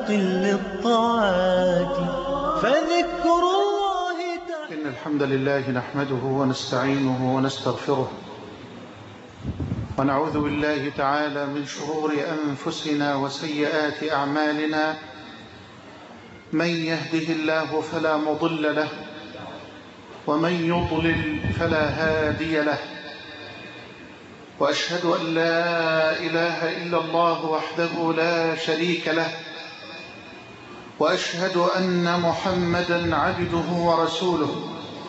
باق للطاعات فذكر الله إن الحمد لله نحمده ونستعينه ونستغفره ونعوذ بالله تعالى من شرور أنفسنا وسيئات أعمالنا. من يهده الله فلا مضل له ومن يضلل فلا هادي له، وأشهد أن لا إله إلا الله وحده لا شريك له، وأشهد أن محمدًا عبده ورسوله.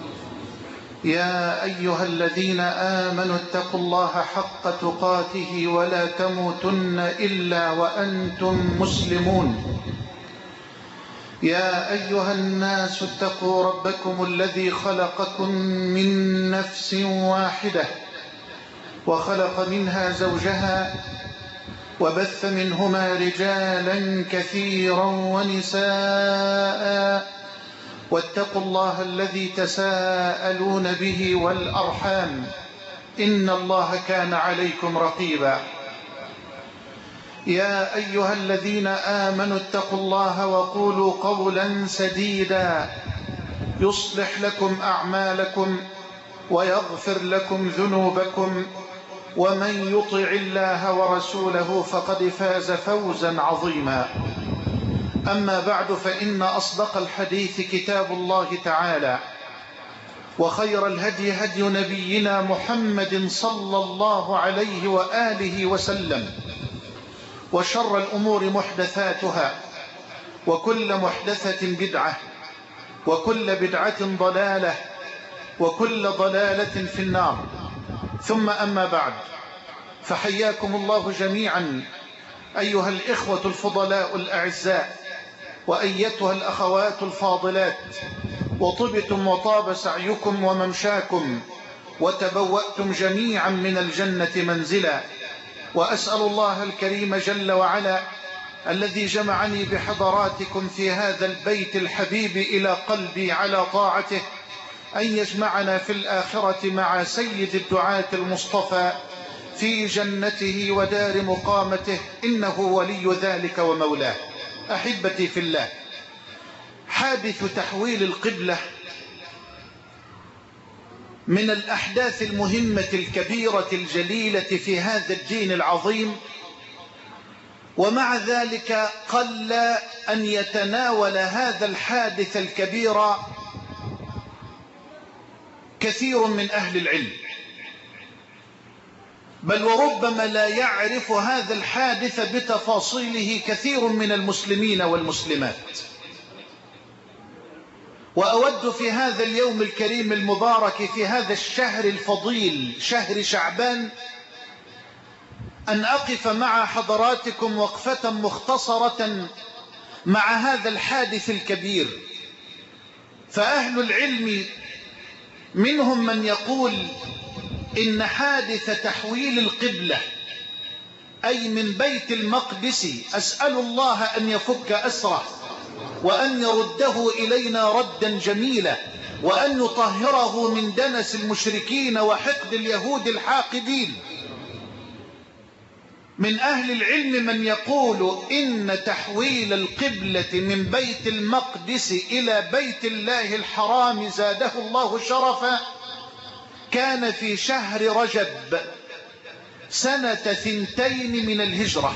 يا أيها الذين آمنوا اتقوا الله حق تقاته ولا تموتن إلا وأنتم مسلمون. يا أيها الناس اتقوا ربكم الذي خلقكم من نفس واحدة وخلق منها زوجها وبث منهما رجالا كثيرا ونساء، واتقوا الله الذي تساءلون به والأرحام إن الله كان عليكم رقيبا. يا أيها الذين آمنوا اتقوا الله وقولوا قولا سديدا يصلح لكم أعمالكم ويغفر لكم ذنوبكم، ومن يطع الله ورسوله فقد فاز فوزا عظيما. أما بعد، فإن أصدق الحديث كتاب الله تعالى، وخير الهدي هدي نبينا محمد صلى الله عليه وآله وسلم، وشر الأمور محدثاتها، وكل محدثة بدعة، وكل بدعة ضلالة، وكل ضلالة في النار. ثم أما بعد، فحياكم الله جميعا أيها الإخوة الفضلاء الأعزاء، وأيتها الأخوات الفاضلات، وطبتم وطاب سعيكم وممشاكم، وتبوأتم جميعا من الجنة منزلا. وأسأل الله الكريم جل وعلا الذي جمعني بحضراتكم في هذا البيت الحبيب إلى قلبي على طاعته أن يجمعنا في الآخرة مع سيد الدعاة المصطفى في جنته ودار مقامته، إنه ولي ذلك ومولاه. أحبتي في الله، حادث تحويل القبلة من الأحداث المهمة الكبيرة الجليلة في هذا الدين العظيم، ومع ذلك قل أن يتناول هذا الحادث الكبير كثير من أهل العلم، بل وربما لا يعرف هذا الحادث بتفاصيله كثير من المسلمين والمسلمات. وأود في هذا اليوم الكريم المبارك في هذا الشهر الفضيل شهر شعبان أن أقف مع حضراتكم وقفة مختصرة مع هذا الحادث الكبير. فأهل العلم منهم من يقول إن حادث تحويل القبلة أي من بيت المقدس، أسأل الله أن يفك أسره وأن يرده إلينا ردا جميلا، وأن يطهره من دنس المشركين وحقد اليهود الحاقدين. من أهل العلم من يقول إن تحويل القبلة من بيت المقدس إلى بيت الله الحرام زاده الله شرفا كان في شهر رجب سنة 2 من الهجرة،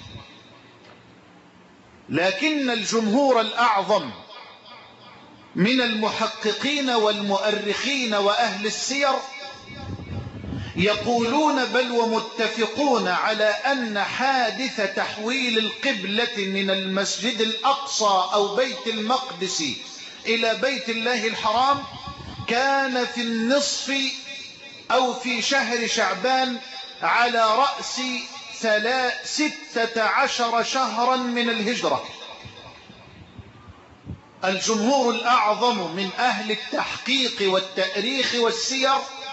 لكن الجمهور الأعظم من المحققين والمؤرخين وأهل السير يقولون بل ومتفقون على أن حادث تحويل القبلة من المسجد الأقصى أو بيت المقدس إلى بيت الله الحرام كان في النصف أو في شهر شعبان على رأس 16 شهرا من الهجرة. الجمهور الأعظم من أهل التحقيق والتأريخ والسير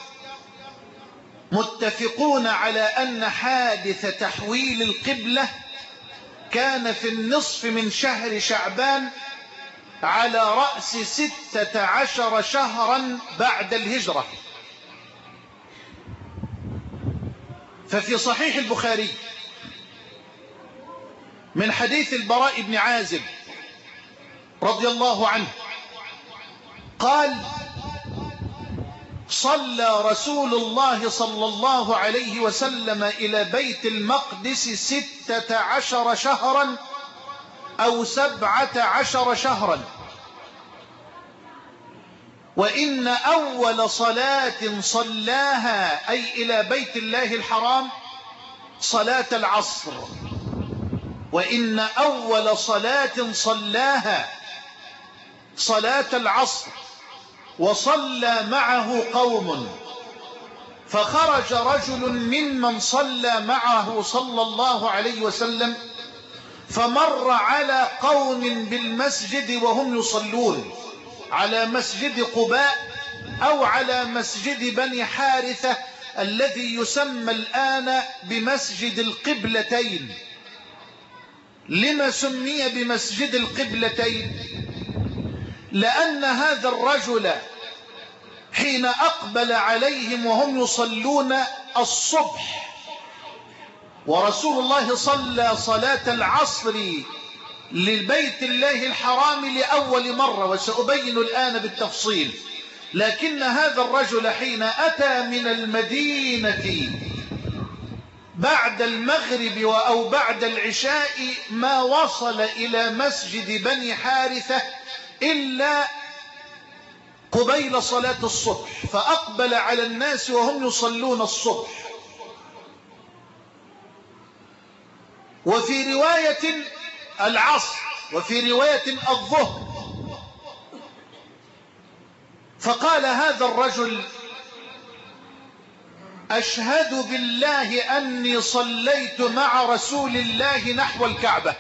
متفقون على أن حادث تحويل القبلة كان في النصف من شهر شعبان على رأس 16 شهرا بعد الهجرة. ففي صحيح البخاري من حديث البراء بن عازب رضي الله عنه قال صلى رسول الله صلى الله عليه وسلم إلى بيت المقدس 16 شهرا أو 17 شهرا، وإن أول صلاة صلاها أي إلى بيت الله الحرام صلاة العصر، وإن أول صلاة صلاها صلاة العصر، وصلى معه قوم، فخرج رجل ممن صلى معه صلى الله عليه وسلم فمر على قوم بالمسجد وهم يصلون على مسجد قباء أو على مسجد بني حارثة الذي يسمى الآن بمسجد القبلتين. لما سمي بمسجد القبلتين؟ لأن هذا الرجل حين أقبل عليهم وهم يصلون الصبح، ورسول الله صلى صلاة العصر لبيت الله الحرام لأول مرة، وسأبين الآن بالتفصيل، لكن هذا الرجل حين أتى من المدينة بعد المغرب أو بعد العشاء ما وصل إلى مسجد بني حارثة إلا قبيل صلاة الصبح، فأقبل على الناس وهم يصلون الصبح. وفي رواية العصر، وفي رواية الظهر. فقال هذا الرجل أشهد بالله أني صليت مع رسول الله نحو الكعبة،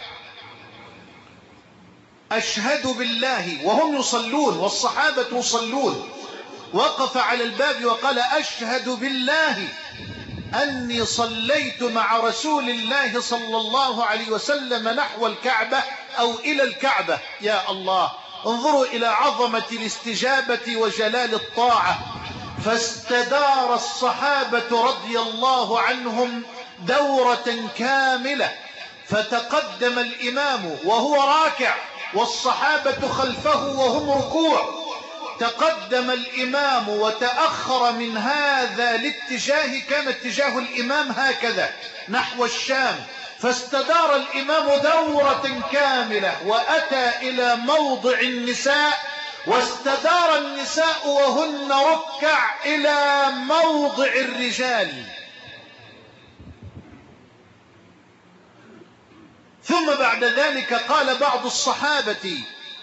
أشهد بالله، وهم يصلون والصحابة يصلون. وقف على الباب وقال أشهد بالله أني صليت مع رسول الله صلى الله عليه وسلم نحو الكعبة أو إلى الكعبة. يا الله، انظروا إلى عظمة الاستجابة وجلال الطاعة. فاستدار الصحابة رضي الله عنهم دورة كاملة، فتقدم الإمام وهو راكع والصحابة خلفه وهم ركوع، تقدم الإمام وتأخر من هذا الاتجاه، كان اتجاه الإمام هكذا نحو الشام، فاستدار الإمام دورة كاملة وأتى إلى موضع النساء، واستدار النساء وهن ركع إلى موضع الرجال. ثم بعد ذلك قال بعض الصحابة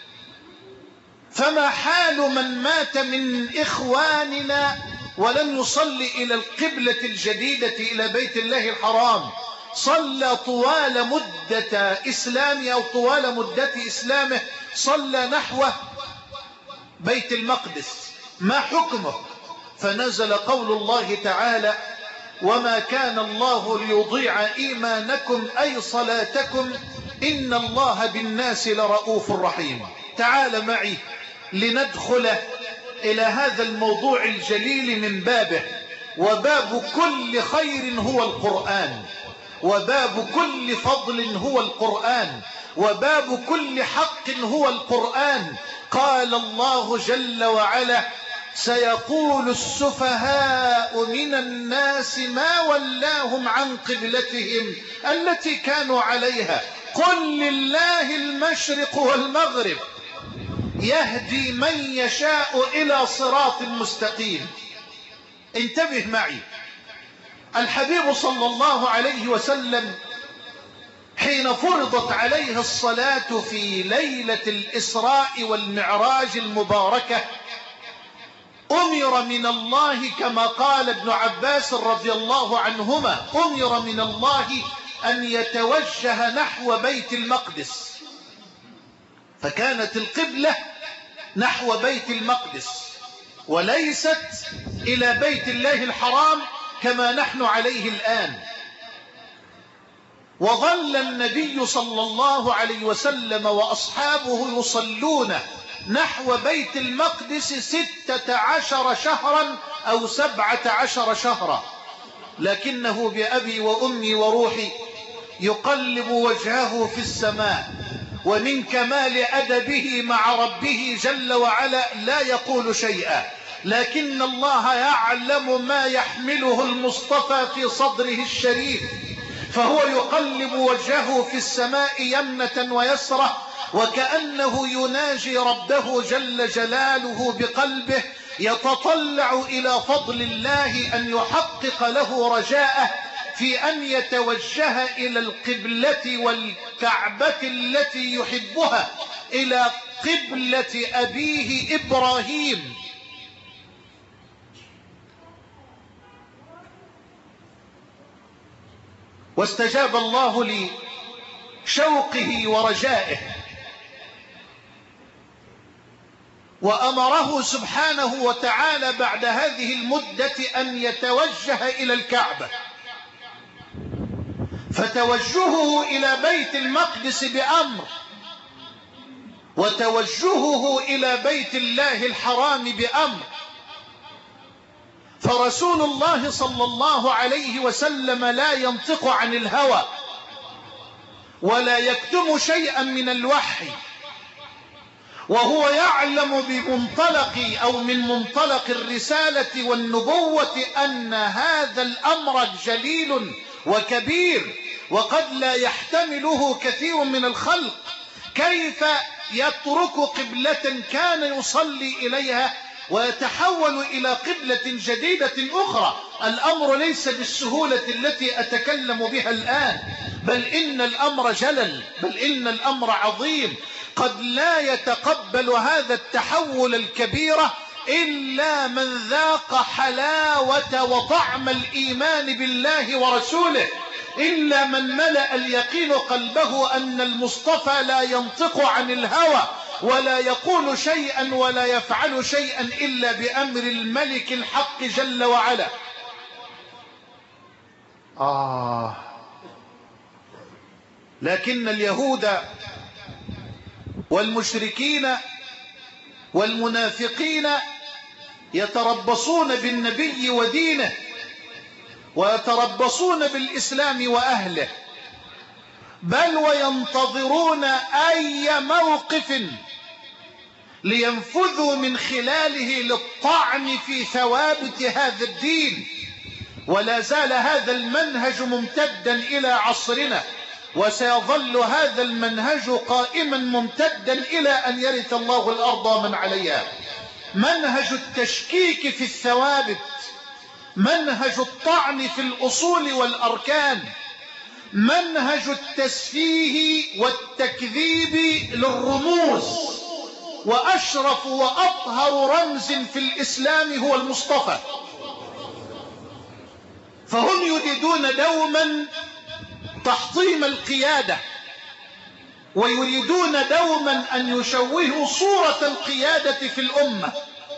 فما حال من مات من إخواننا ولم يصلي إلى القبلة الجديدة إلى بيت الله الحرام، صلى طوال مدة إسلامه أو طوال مدة إسلامه صلى نحو بيت المقدس، ما حكمه؟ فنزل قول الله تعالى وما كان الله ليضيع إيمانكم أي صلاتكم إن الله بالناس لرؤوف رحيم. تعال معي لندخل إلى هذا الموضوع الجليل من بابه. وباب كل خير هو القرآن، وباب كل فضل هو القرآن، وباب كل حق هو القرآن. قال الله جل وعلا سيقول السفهاء من الناس ما ولاهم عن قبلتهم التي كانوا عليها قل لله المشرق والمغرب يهدي من يشاء إلى صراط مستقيم. انتبه معي، الحبيب صلى الله عليه وسلم حين فرضت عليه الصلاة في ليلة الإسراء والمعراج المباركة أمر من الله كما قال ابن عباس رضي الله عنهما أمر من الله أن يتوجه نحو بيت المقدس، فكانت القبلة نحو بيت المقدس وليست إلى بيت الله الحرام كما نحن عليه الآن. وظل النبي صلى الله عليه وسلم وأصحابه يصلون نحو بيت المقدس 16 شهرا أو 17 شهرا، لكنه بأبي وأمي وروحي يقلب وجهه في السماء، ومن كمال أدبه مع ربه جل وعلا لا يقول شيئا، لكن الله يعلم ما يحمله المصطفى في صدره الشريف، فهو يقلب وجهه في السماء يمنة ويسرة، وكأنه يناجي ربه جل جلاله بقلبه، يتطلع إلى فضل الله أن يحقق له رجاءه في أن يتوجه إلى القبلة والكعبة التي يحبها، إلى قبلة أبيه إبراهيم. واستجاب الله لشوقه ورجائه، وأمره سبحانه وتعالى بعد هذه المدة أن يتوجه إلى الكعبة، فتوجهه إلى بيت المقدس بأمر، وتوجهه إلى بيت الله الحرام بأمر. فرسول الله صلى الله عليه وسلم لا ينطق عن الهوى ولا يكتم شيئا من الوحي، وهو يعلم بمنطلق أو من منطلق الرسالة والنبوة أن هذا الأمر جليل وكبير، وقد لا يحتمله كثير من الخلق. كيف يترك قبلة كان يصلي إليها ويتحول إلى قبلة جديدة أخرى؟ الأمر ليس بالسهولة التي أتكلم بها الآن، بل إن الأمر جلل، بل إن الأمر عظيم. قد لا يتقبل هذا التحول الكبير إلا من ذاق حلاوة وطعم الإيمان بالله ورسوله، إلا من ملأ اليقين قلبه أن المصطفى لا ينطق عن الهوى ولا يقول شيئا ولا يفعل شيئا إلا بأمر الملك الحق جل وعلا. لكن اليهود والمشركين والمنافقين يتربصون بالنبي ودينه، ويتربصون بالإسلام وأهله، بل وينتظرون أي موقف لينفذوا من خلاله للطعن في ثوابت هذا الدين. ولا زال هذا المنهج ممتدا إلى عصرنا، وسيظل هذا المنهج قائما ممتدا إلى أن يرث الله الأرض ومن عليها. منهج التشكيك في الثوابت، منهج الطعن في الأصول والأركان، منهج التسفيه والتكذيب للرموز. وأشرف وأطهر رمز في الإسلام هو المصطفى، فهم يريدون دوما تحطيم القيادة، ويريدون دوما أن يشوهوا صورة القيادة في الأمة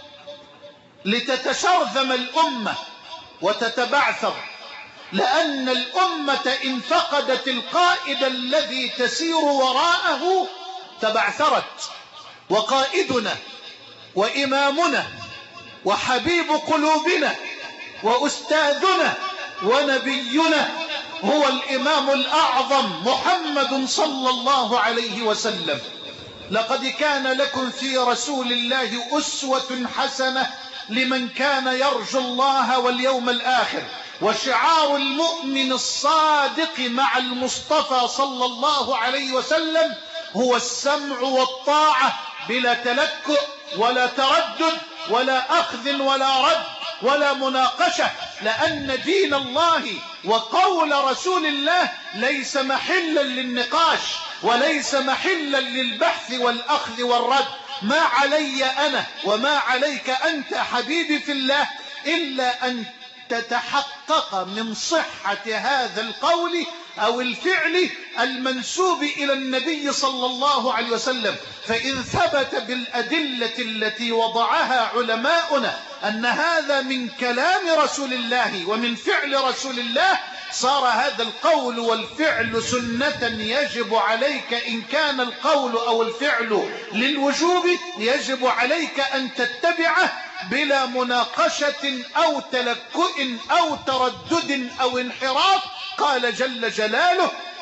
لتتشرذم الأمة وتتبعثر، لأن الأمة إن فقدت القائد الذي تسير وراءه تبعثرت. وقائدنا وإمامنا وحبيب قلوبنا وأستاذنا ونبينا هو الإمام الأعظم محمد صلى الله عليه وسلم. لقد كان لكم في رسول الله أسوة حسنة لمن كان يرجو الله واليوم الآخر. وشعار المؤمن الصادق مع المصطفى صلى الله عليه وسلم هو السمع والطاعة بلا تلكؤ ولا تردد ولا أخذ ولا رد ولا مناقشة، لأن دين الله وقول رسول الله ليس محلا للنقاش وليس محلا للبحث والأخذ والرد. ما علي أنا وما عليك أنت حبيبي في الله إلا أن تتحقق من صحة هذا القول أو الفعل المنسوب إلى النبي صلى الله عليه وسلم. فإن ثبت بالأدلة التي وضعها علماؤنا أن هذا من كلام رسول الله ومن فعل رسول الله، صار هذا القول والفعل سنة يجب عليك، إن كان القول أو الفعل للوجوب يجب عليك أن تتبعه بلا مناقشة أو تلكؤ أو تردد أو انحراف. قال جل جلاله: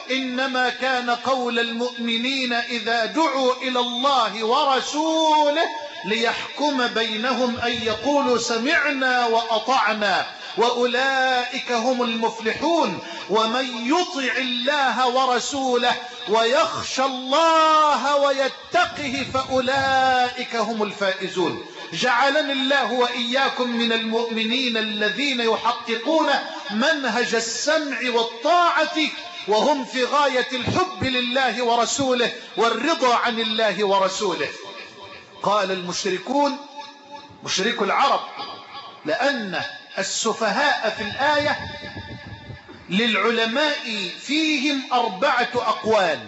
إنما كان قول المؤمنين إذا دعوا إلى الله ورسوله ليحكم بينهم أن يقولوا سمعنا وأطعنا وأولئك هم المفلحون. ومن يطع الله ورسوله ويخشى الله ويتقه فأولئك هم الفائزون. جعلني الله وإياكم من المؤمنين الذين يحققون منهج السمع والطاعة وهم في غاية الحب لله ورسوله والرضا عن الله ورسوله. قال المشركون مشرك العرب لأن السفهاء في الآية للعلماء فيهم 4 أقوال.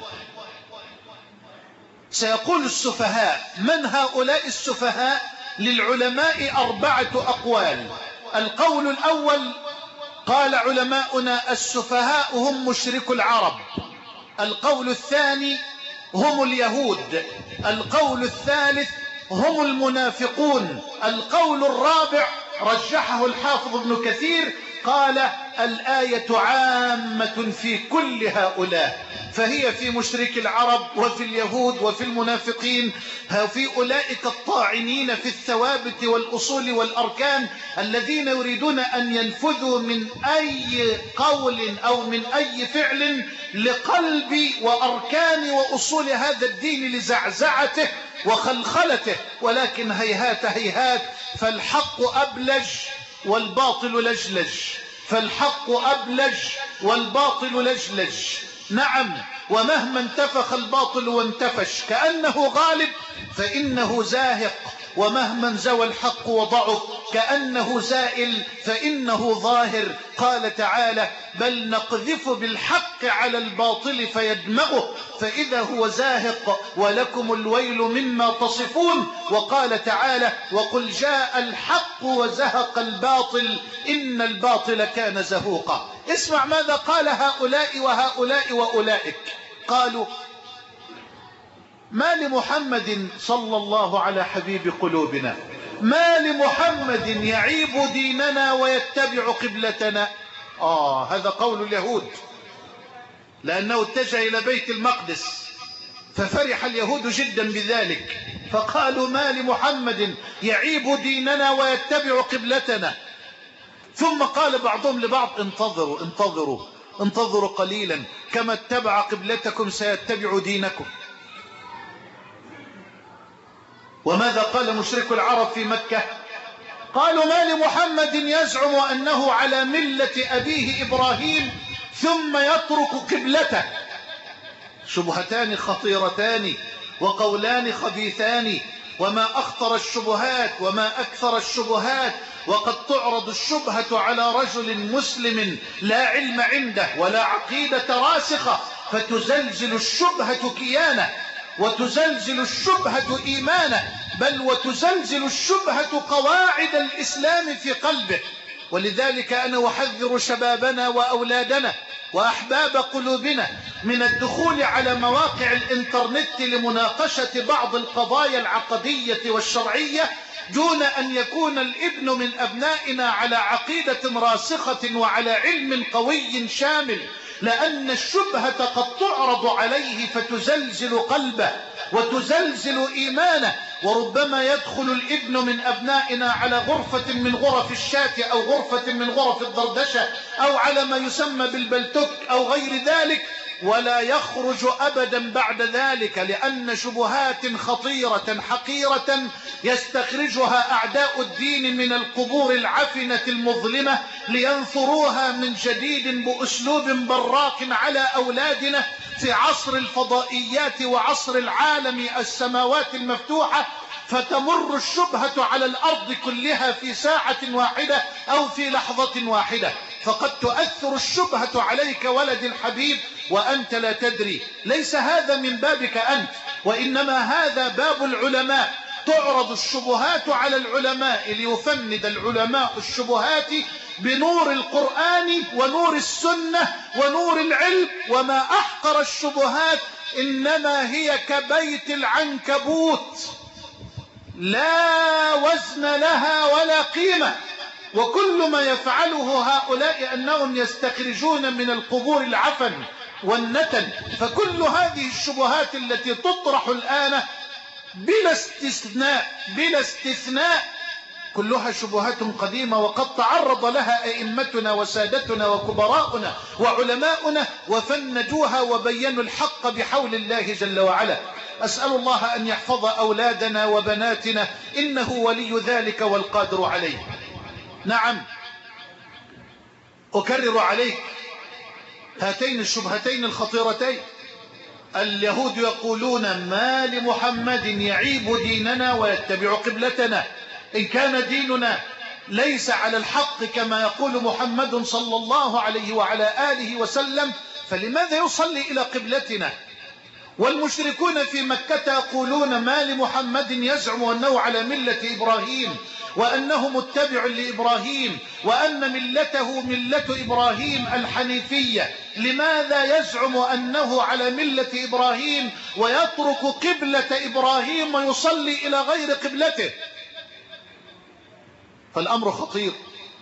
سيقول السفهاء من هؤلاء السفهاء؟ للعلماء 4 أقوال. القول الأول قال علماؤنا السفهاء هم مشرك العرب. القول الثاني هم اليهود. القول الثالث هم المنافقون. القول الرابع رجحه الحافظ ابن كثير قال الآية عامة في كل هؤلاء، فهي في مشرك العرب وفي اليهود وفي المنافقين وفي أولئك الطاعنين في الثوابت والأصول والأركان الذين يريدون أن ينفذوا من أي قول أو من أي فعل لقلب وأركان وأصول هذا الدين لزعزعته وخلخلته. ولكن هيهات هيهات، فالحق أبلج والباطل لجلج، فالحق أبلج والباطل لجلج. نعم، ومهما انتفخ الباطل وانتفش كأنه غالب فإنه زاهق، ومهما انزوى الحق وضعف كأنه زائل فإنه ظاهر. قال تعالى بل نقذف بالحق على الباطل فيدمغه فإذا هو زاهق ولكم الويل مما تصفون. وقال تعالى وقل جاء الحق وزهق الباطل إن الباطل كان زهوقا. اسمع ماذا قال هؤلاء وهؤلاء وأولئك. قالوا ما لمحمد صلى الله على حبيب قلوبنا، ما لمحمد يعيب ديننا ويتبع قبلتنا. هذا قول اليهود لأنه اتجه إلى بيت المقدس ففرح اليهود جدا بذلك، فقالوا ما لمحمد يعيب ديننا ويتبع قبلتنا. ثم قال بعضهم لبعض انتظروا انتظروا انتظروا قليلا كما اتبع قبلتكم سيتبع دينكم. وماذا قال مشرك العرب في مكة؟ قالوا ما لمحمد يزعم أنه على ملة أبيه إبراهيم ثم يترك قبلته. شبهتان خطيرتان وقولان خبيثان، وما أخطر الشبهات وما أكثر الشبهات. وقد تعرض الشبهة على رجل مسلم لا علم عنده ولا عقيدة راسخة فتزلزل الشبهة كيانه وتزلزل الشبهة إيمانه، بل وتزلزل الشبهة قواعد الإسلام في قلبه. ولذلك أنا أحذر شبابنا وأولادنا وأحباب قلوبنا من الدخول على مواقع الإنترنت لمناقشة بعض القضايا العقدية والشرعية دون أن يكون الابن من أبنائنا على عقيدة راسخة وعلى علم قوي شامل، لأن الشبهة قد تعرض عليه فتزلزل قلبه وتزلزل إيمانه. وربما يدخل الابن من أبنائنا على غرفة من غرف الشاة أو غرفة من غرف الدردشة أو على ما يسمى بالبلتوك أو غير ذلك ولا يخرج أبدا بعد ذلك، لأن شبهات خطيرة حقيرة يستخرجها أعداء الدين من القبور العفنة المظلمة لينثروها من جديد بأسلوب براق على أولادنا في عصر الفضائيات وعصر العالم السماوات المفتوحة، فتمر الشبهة على الأرض كلها في ساعة واحدة أو في لحظة واحدة. فقد تؤثر الشبهة عليك ولد الحبيب وأنت لا تدري. ليس هذا من بابك أنت، وإنما هذا باب العلماء. تعرض الشبهات على العلماء ليفند العلماء الشبهات بنور القرآن ونور السنة ونور العلم. وما أحقر الشبهات إنما هي كبيت العنكبوت لا وزن لها ولا قيمة. وكل ما يفعله هؤلاء أنهم يستخرجون من القبور العفن والنتن. فكل هذه الشبهات التي تطرح الآن بلا استثناء كلها شبهات قديمة، وقد تعرض لها أئمتنا وسادتنا وكبراؤنا وعلماؤنا وفنجوها وبينوا الحق بحول الله جل وعلا. أسأل الله أن يحفظ أولادنا وبناتنا، إنه ولي ذلك والقادر عليه. نعم، أكرر عليك هاتين الشبهتين الخطيرتين. اليهود يقولون ما لمحمد يعيب ديننا ويتبع قبلتنا. إن كان ديننا ليس على الحق كما يقول محمد صلى الله عليه وعلى آله وسلم، فلماذا يصلي إلى قبلتنا؟ والمشركون في مكة يقولون ما لمحمد يزعم أنه على ملة إبراهيم وأنه متبع لإبراهيم وأن ملته ملة إبراهيم الحنيفية، لماذا يزعم أنه على ملة إبراهيم ويترك قبلة إبراهيم ويصلي إلى غير قبلته؟ فالأمر خطير.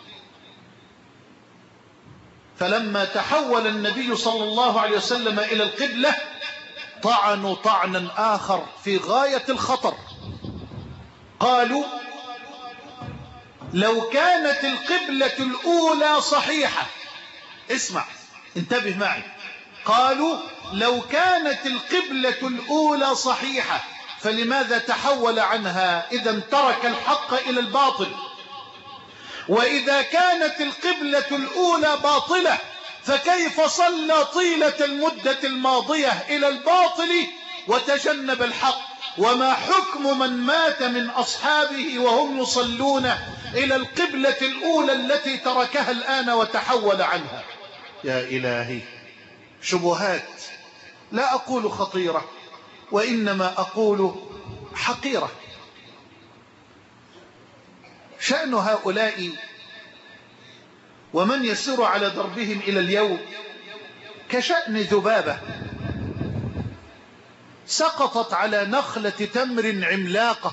فلما تحول النبي صلى الله عليه وسلم إلى القبلة طعنوا طعنا آخر في غاية الخطر. قالوا لو كانت القبلة الأولى صحيحة، اسمع انتبه معي، قالوا لو كانت القبلة الأولى صحيحة فلماذا تحول عنها إذا ترك الحق إلى الباطل؟ وإذا كانت القبلة الأولى باطلة فكيف صلى طيلة المدة الماضية إلى الباطل وتجنب الحق؟ وما حكم من مات من أصحابه وهم يصلون إلى القبلة الأولى التي تركها الآن وتحول عنها؟ يا إلهي، شبهات لا أقول خطيرة وإنما أقول حقيرة. شأن هؤلاء ومن يسير على دربهم إلى اليوم كشأن ذبابة سقطت على نخلة تمر عملاقة،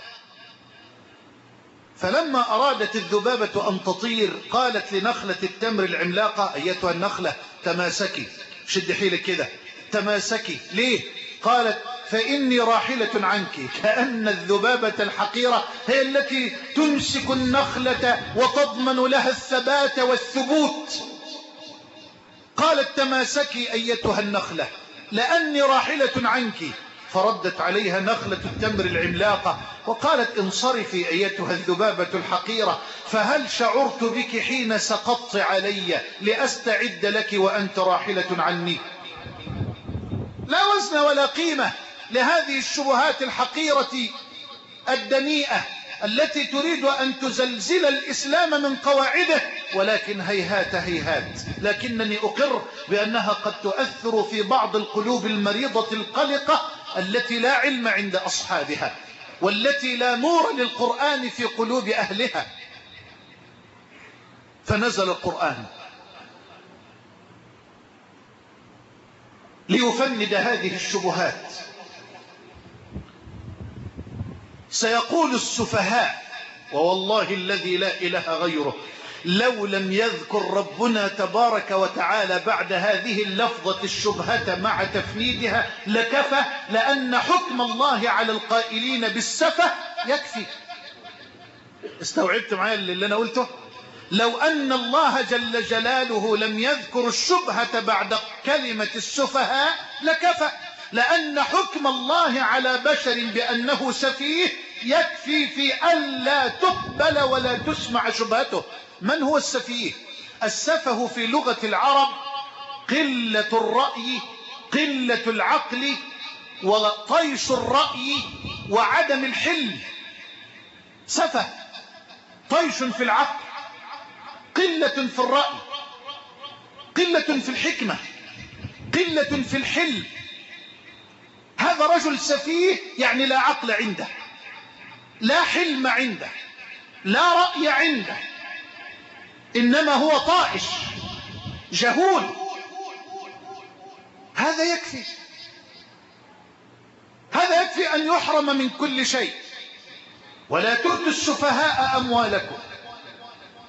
فلما أرادت الذبابة أن تطير قالت لنخلة التمر العملاقة أيتها النخلة تماسكي، شد حيلك كده، تماسكي. ليه؟ قالت فإني راحلة عنك. كأن الذبابة الحقيرة هي التي تمسك النخلة وتضمن لها الثبات والثبوت. قالت تماسكي أيتها النخلة لأني راحلة عنك. فردت عليها نخلة التمر العملاقة وقالت انصرفي أيتها الذبابة الحقيرة، فهل شعرت بك حين سقطت علي لأستعد لك وأنت راحلة عني؟ لا وزن ولا قيمة لهذه الشبهات الحقيرة الدنيئة التي تريد أن تزلزل الإسلام من قواعده، ولكن هيهات هيهات. لكنني أقر بأنها قد تؤثر في بعض القلوب المريضة القلقة التي لا علم عند أصحابها والتي لا نور للقرآن في قلوب أهلها. فنزل القرآن ليفند هذه الشبهات. سيقول السفهاء ووالله الذي لا إله غيره لو لم يذكر ربنا تبارك وتعالى بعد هذه اللفظة الشبهة مع تفنيدها لكفى، لأن حكم الله على القائلين بالسفه يكفي. استوعبت معايا اللي أنا قلته؟ لو أن الله جل جلاله لم يذكر الشبهة بعد كلمة السفهاء لكفى، لأن حكم الله على بشر بأنه سفيه يكفي في ألا تقبل ولا تسمع شبهته. من هو السفيه؟ السفه في لغة العرب قلة الرأي، قلة العقل، وطيش الرأي وعدم الحلم. سفه، طيش في العقل، قلة في الرأي، قلة في الحكمة، قلة في الحلم. هذا رجل سفيه، يعني لا عقل عنده، لا حلم عنده، لا رأي عنده، إنما هو طائش جهول. هذا يكفي، هذا يكفي أن يحرم من كل شيء. ولا تؤتوا السفهاء أموالكم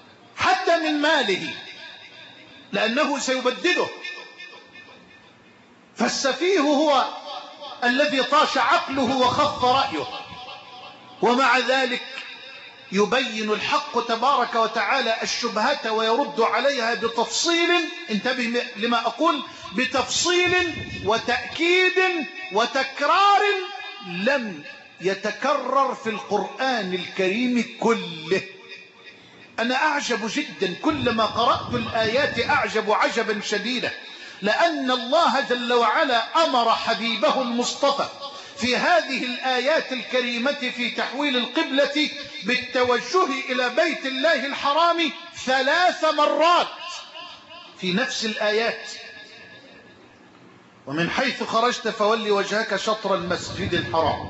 حتى من ماله، لأنه سيبدله. فالسفيه هو الذي طاش عقله وخف رأيه، ومع ذلك يبين الحق تبارك وتعالى الشبهة ويرد عليها بتفصيل، انتبه لما أقول، بتفصيل وتأكيد وتكرار لم يتكرر في القرآن الكريم كله. أنا أعجب جدا كلما قرأت الآيات، أعجب عجبا شديدا، لأن الله جل وعلا أمر حبيبه المصطفى في هذه الآيات الكريمة في تحويل القبلة بالتوجه إلى بيت الله الحرام 3 مرات في نفس الآيات. ومن حيث خرجت فولي وجهك شطر المسجد الحرام،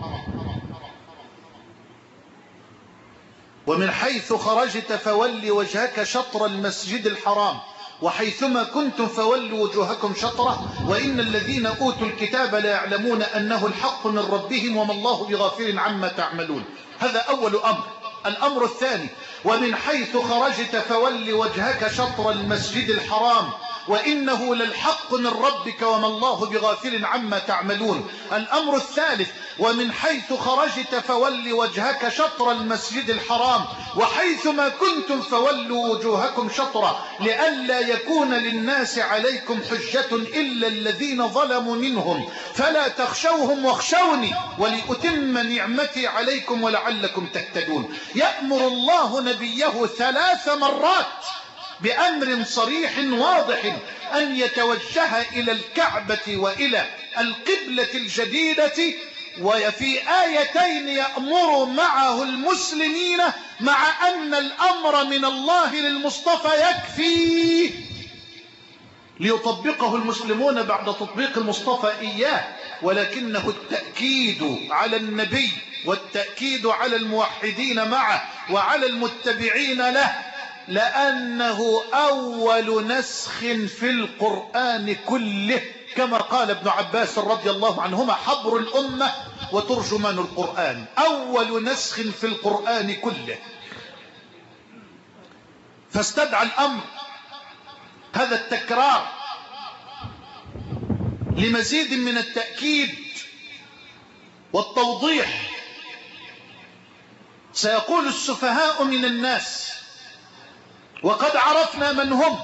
ومن حيث خرجت فولي وجهك شطر المسجد الحرام وحيثما كنتم فولوا وجوهكم شطره وإن الذين أوتوا الكتاب لا يعلمون أنه الحق من ربهم وما الله بغافل عما تعملون. هذا أول أمر. الأمر الثاني: ومن حيث خرجت فول وجهك شطر المسجد الحرام وإنه للحق من ربك وما الله بغافل عما تعملون. الأمر الثالث: ومن حيث خرجت فول وجهك شطر المسجد الحرام وحيثما كنتم فولوا وجوهكم شطرا لئلا يكون للناس عليكم حجة إلا الذين ظلموا منهم فلا تخشوهم واخشوني ولأتم نعمتي عليكم ولعلكم تهتدون. يأمر الله نبيه 3 مرات بأمر صريح واضح أن يتوجه إلى الكعبة وإلى القبلة الجديدة، وفي آيتين يأمر معه المسلمين، مع أن الأمر من الله للمصطفى يكفي ليطبقه المسلمون بعد تطبيق المصطفى إياه، ولكنه التأكيد على النبي والتأكيد على الموحدين معه وعلى المتبعين له، لأنه أول نسخ في القرآن كله، كما قال ابن عباس رضي الله عنهما: حبر الأمة وترجمان القرآن، أول نسخ في القرآن كله. فاستدعى الأمر هذا التكرار لمزيد من التأكيد والتوضيح. سيقول السفهاء من الناس وقد عرفنا من هم،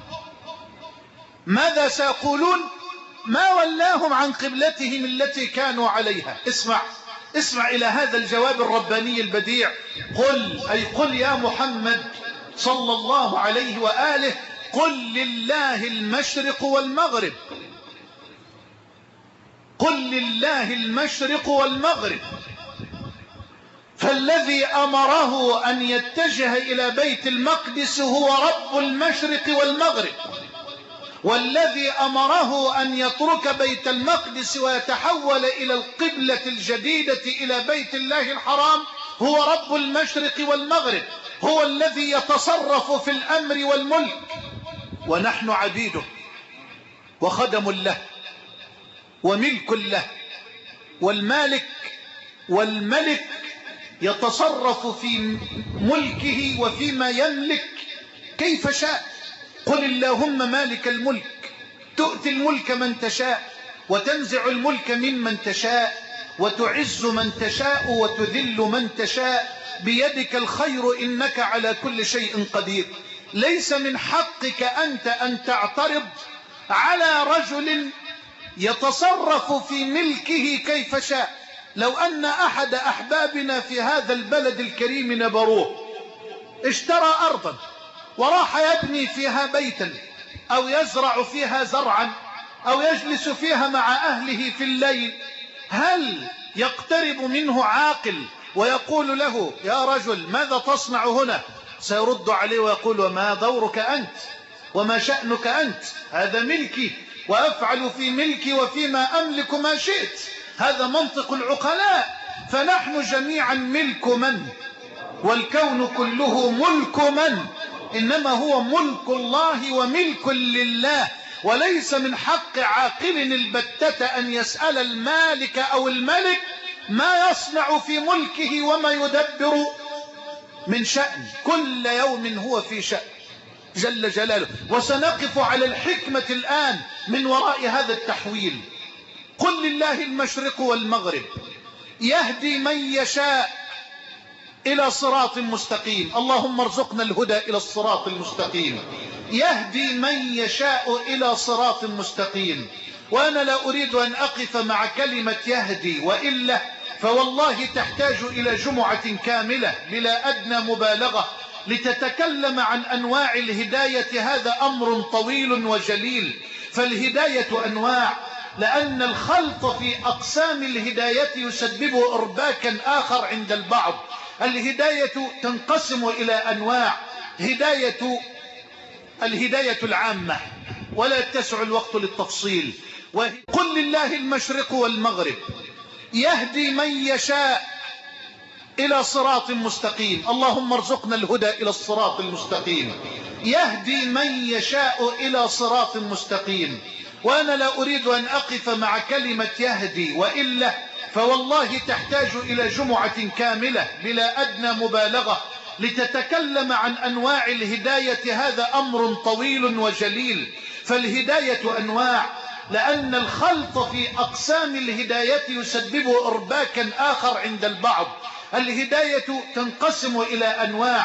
ماذا سيقولون؟ ما ولاهم عن قبلتهم التي كانوا عليها. اسمع إلى هذا الجواب الرباني البديع. قل يا محمد صلى الله عليه وآله: قل لله المشرق والمغرب، قل لله المشرق والمغرب، فالذي أمره أن يتجه إلى بيت المقدس هو رب المشرق والمغرب، والذي أمره أن يترك بيت المقدس ويتحول إلى القبلة الجديدة إلى بيت الله الحرام هو رب المشرق والمغرب، هو الذي يتصرف في الأمر والملك، ونحن عبيده وخدم له وملك له، والملك يتصرف في ملكه وفيما يملك كيف شاء. قل اللهم مالك الملك تؤتي الملك من تشاء وتنزع الملك ممن تشاء وتعز من تشاء وتذل من تشاء بيدك الخير إنك على كل شيء قدير. ليس من حقك أنت أن تعترض على رجل يتصرف في ملكه كيف شاء. لو أن أحد أحبابنا في هذا البلد الكريم نبروه اشترى أرضا وراح يبني فيها بيتا أو يزرع فيها زرعا أو يجلس فيها مع أهله في الليل، هل يقترب منه عاقل ويقول له: يا رجل ماذا تصنع هنا؟ سيرد عليه ويقول: وما دورك أنت وما شأنك أنت؟ هذا ملكي وأفعل في ملكي وفيما أملك ما شئت. هذا منطق العقلاء. فنحن جميعا ملك من؟ والكون كله ملك من؟ إنما هو ملك الله وملك لله، وليس من حق عاقل البتة أن يسأل المالك أو الملك ما يصنع في ملكه وما يدبر من شأن. كل يوم هو في شأن جل جلاله. وسنقف على الحكمة الآن من وراء هذا التحويل. قل لله المشرق والمغرب يهدي من يشاء إلى صراط مستقيم. اللهم ارزقنا الهدى إلى الصراط المستقيم. يهدي من يشاء إلى صراط مستقيم. وأنا لا أريد أن أقف مع كلمة يهدي، وإلا فوالله تحتاج إلى جمعة كاملة بلا أدنى مبالغة لتتكلم عن أنواع الهداية. هذا أمر طويل وجليل، فالهداية أنواع، لأن الخلط في أقسام الهداية يسبب إرباكا آخر عند البعض. الهداية تنقسم إلى أنواع. الهداية العامة ولا يتسع الوقت للتفصيل. قل لله المشرق والمغرب يهدي من يشاء إلى صراط مستقيم. اللهم ارزقنا الهدى إلى الصراط المستقيم. يهدي من يشاء إلى صراط مستقيم. وأنا لا أريد أن أقف مع كلمة يهدي، وإلا فوالله تحتاج إلى جمعة كاملة بلا أدنى مبالغة لتتكلم عن أنواع الهداية. هذا أمر طويل وجليل، فالهداية أنواع، لأن الخلط في أقسام الهداية يسبب إرباكا آخر عند البعض. الهداية تنقسم إلى أنواع.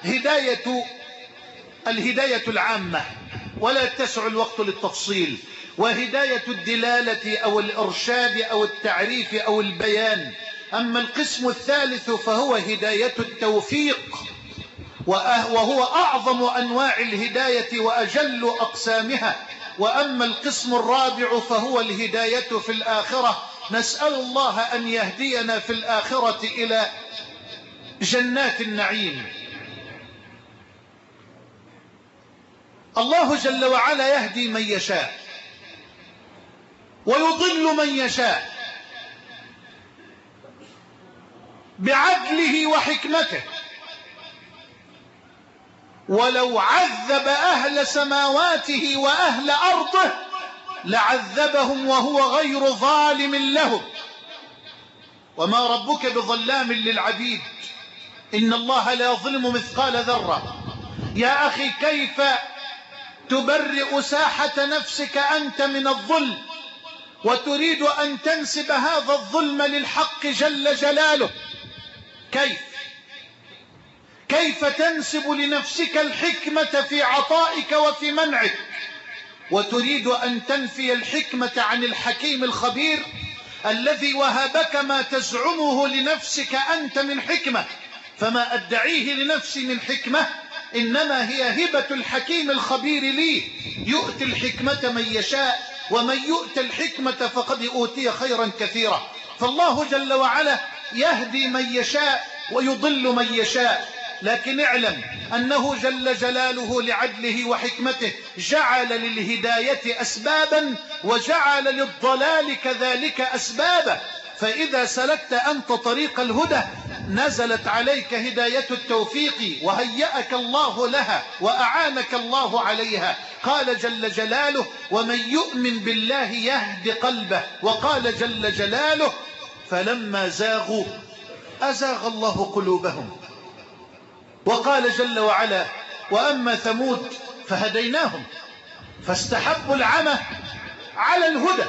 الهداية العامة ولا يتسع الوقت للتفصيل، وهداية الدلالة أو الإرشاد أو التعريف أو البيان. أما القسم الثالث فهو هداية التوفيق، وهو أعظم أنواع الهداية وأجل أقسامها. وأما القسم الرابع فهو الهداية في الآخرة. نسأل الله أن يهدينا في الآخرة إلى جنات النعيم. الله جل وعلا يهدي من يشاء ويضل من يشاء بعدله وحكمته. ولو عذب أهل سماواته وأهل أرضه لعذبهم وهو غير ظالم لهم، وما ربك بظلام للعبيد. إن الله لا يظلم مثقال ذرة. يا أخي كيف تبرئ ساحة نفسك أنت من الظلم وتريد أن تنسب هذا الظلم للحق جل جلاله؟ كيف تنسب لنفسك الحكمة في عطائك وفي منعك، وتريد أن تنفي الحكمة عن الحكيم الخبير الذي وهبك ما تزعمه لنفسك أنت من حكمة؟ فما أدعيه لنفسي من حكمة إنما هي هبة الحكيم الخبير لي، يؤتي الحكمة من يشاء، ومن يؤتى الحكمة فقد أوتي خيرا كثيرا. فالله جل وعلا يهدي من يشاء ويضل من يشاء، لكن اعلم أنه جل جلاله لعدله وحكمته جعل للهداية أسبابا وجعل للضلال كذلك أسبابا. فإذا سلكت أنت طريق الهدى نزلت عليك هداية التوفيق وهيأك الله لها وأعانك الله عليها. قال جل جلاله: ومن يؤمن بالله يهد قلبه. وقال جل جلاله: فلما زاغوا أزاغ الله قلوبهم. وقال جل وعلا: وأما ثمود فهديناهم فاستحبوا العمى على الهدى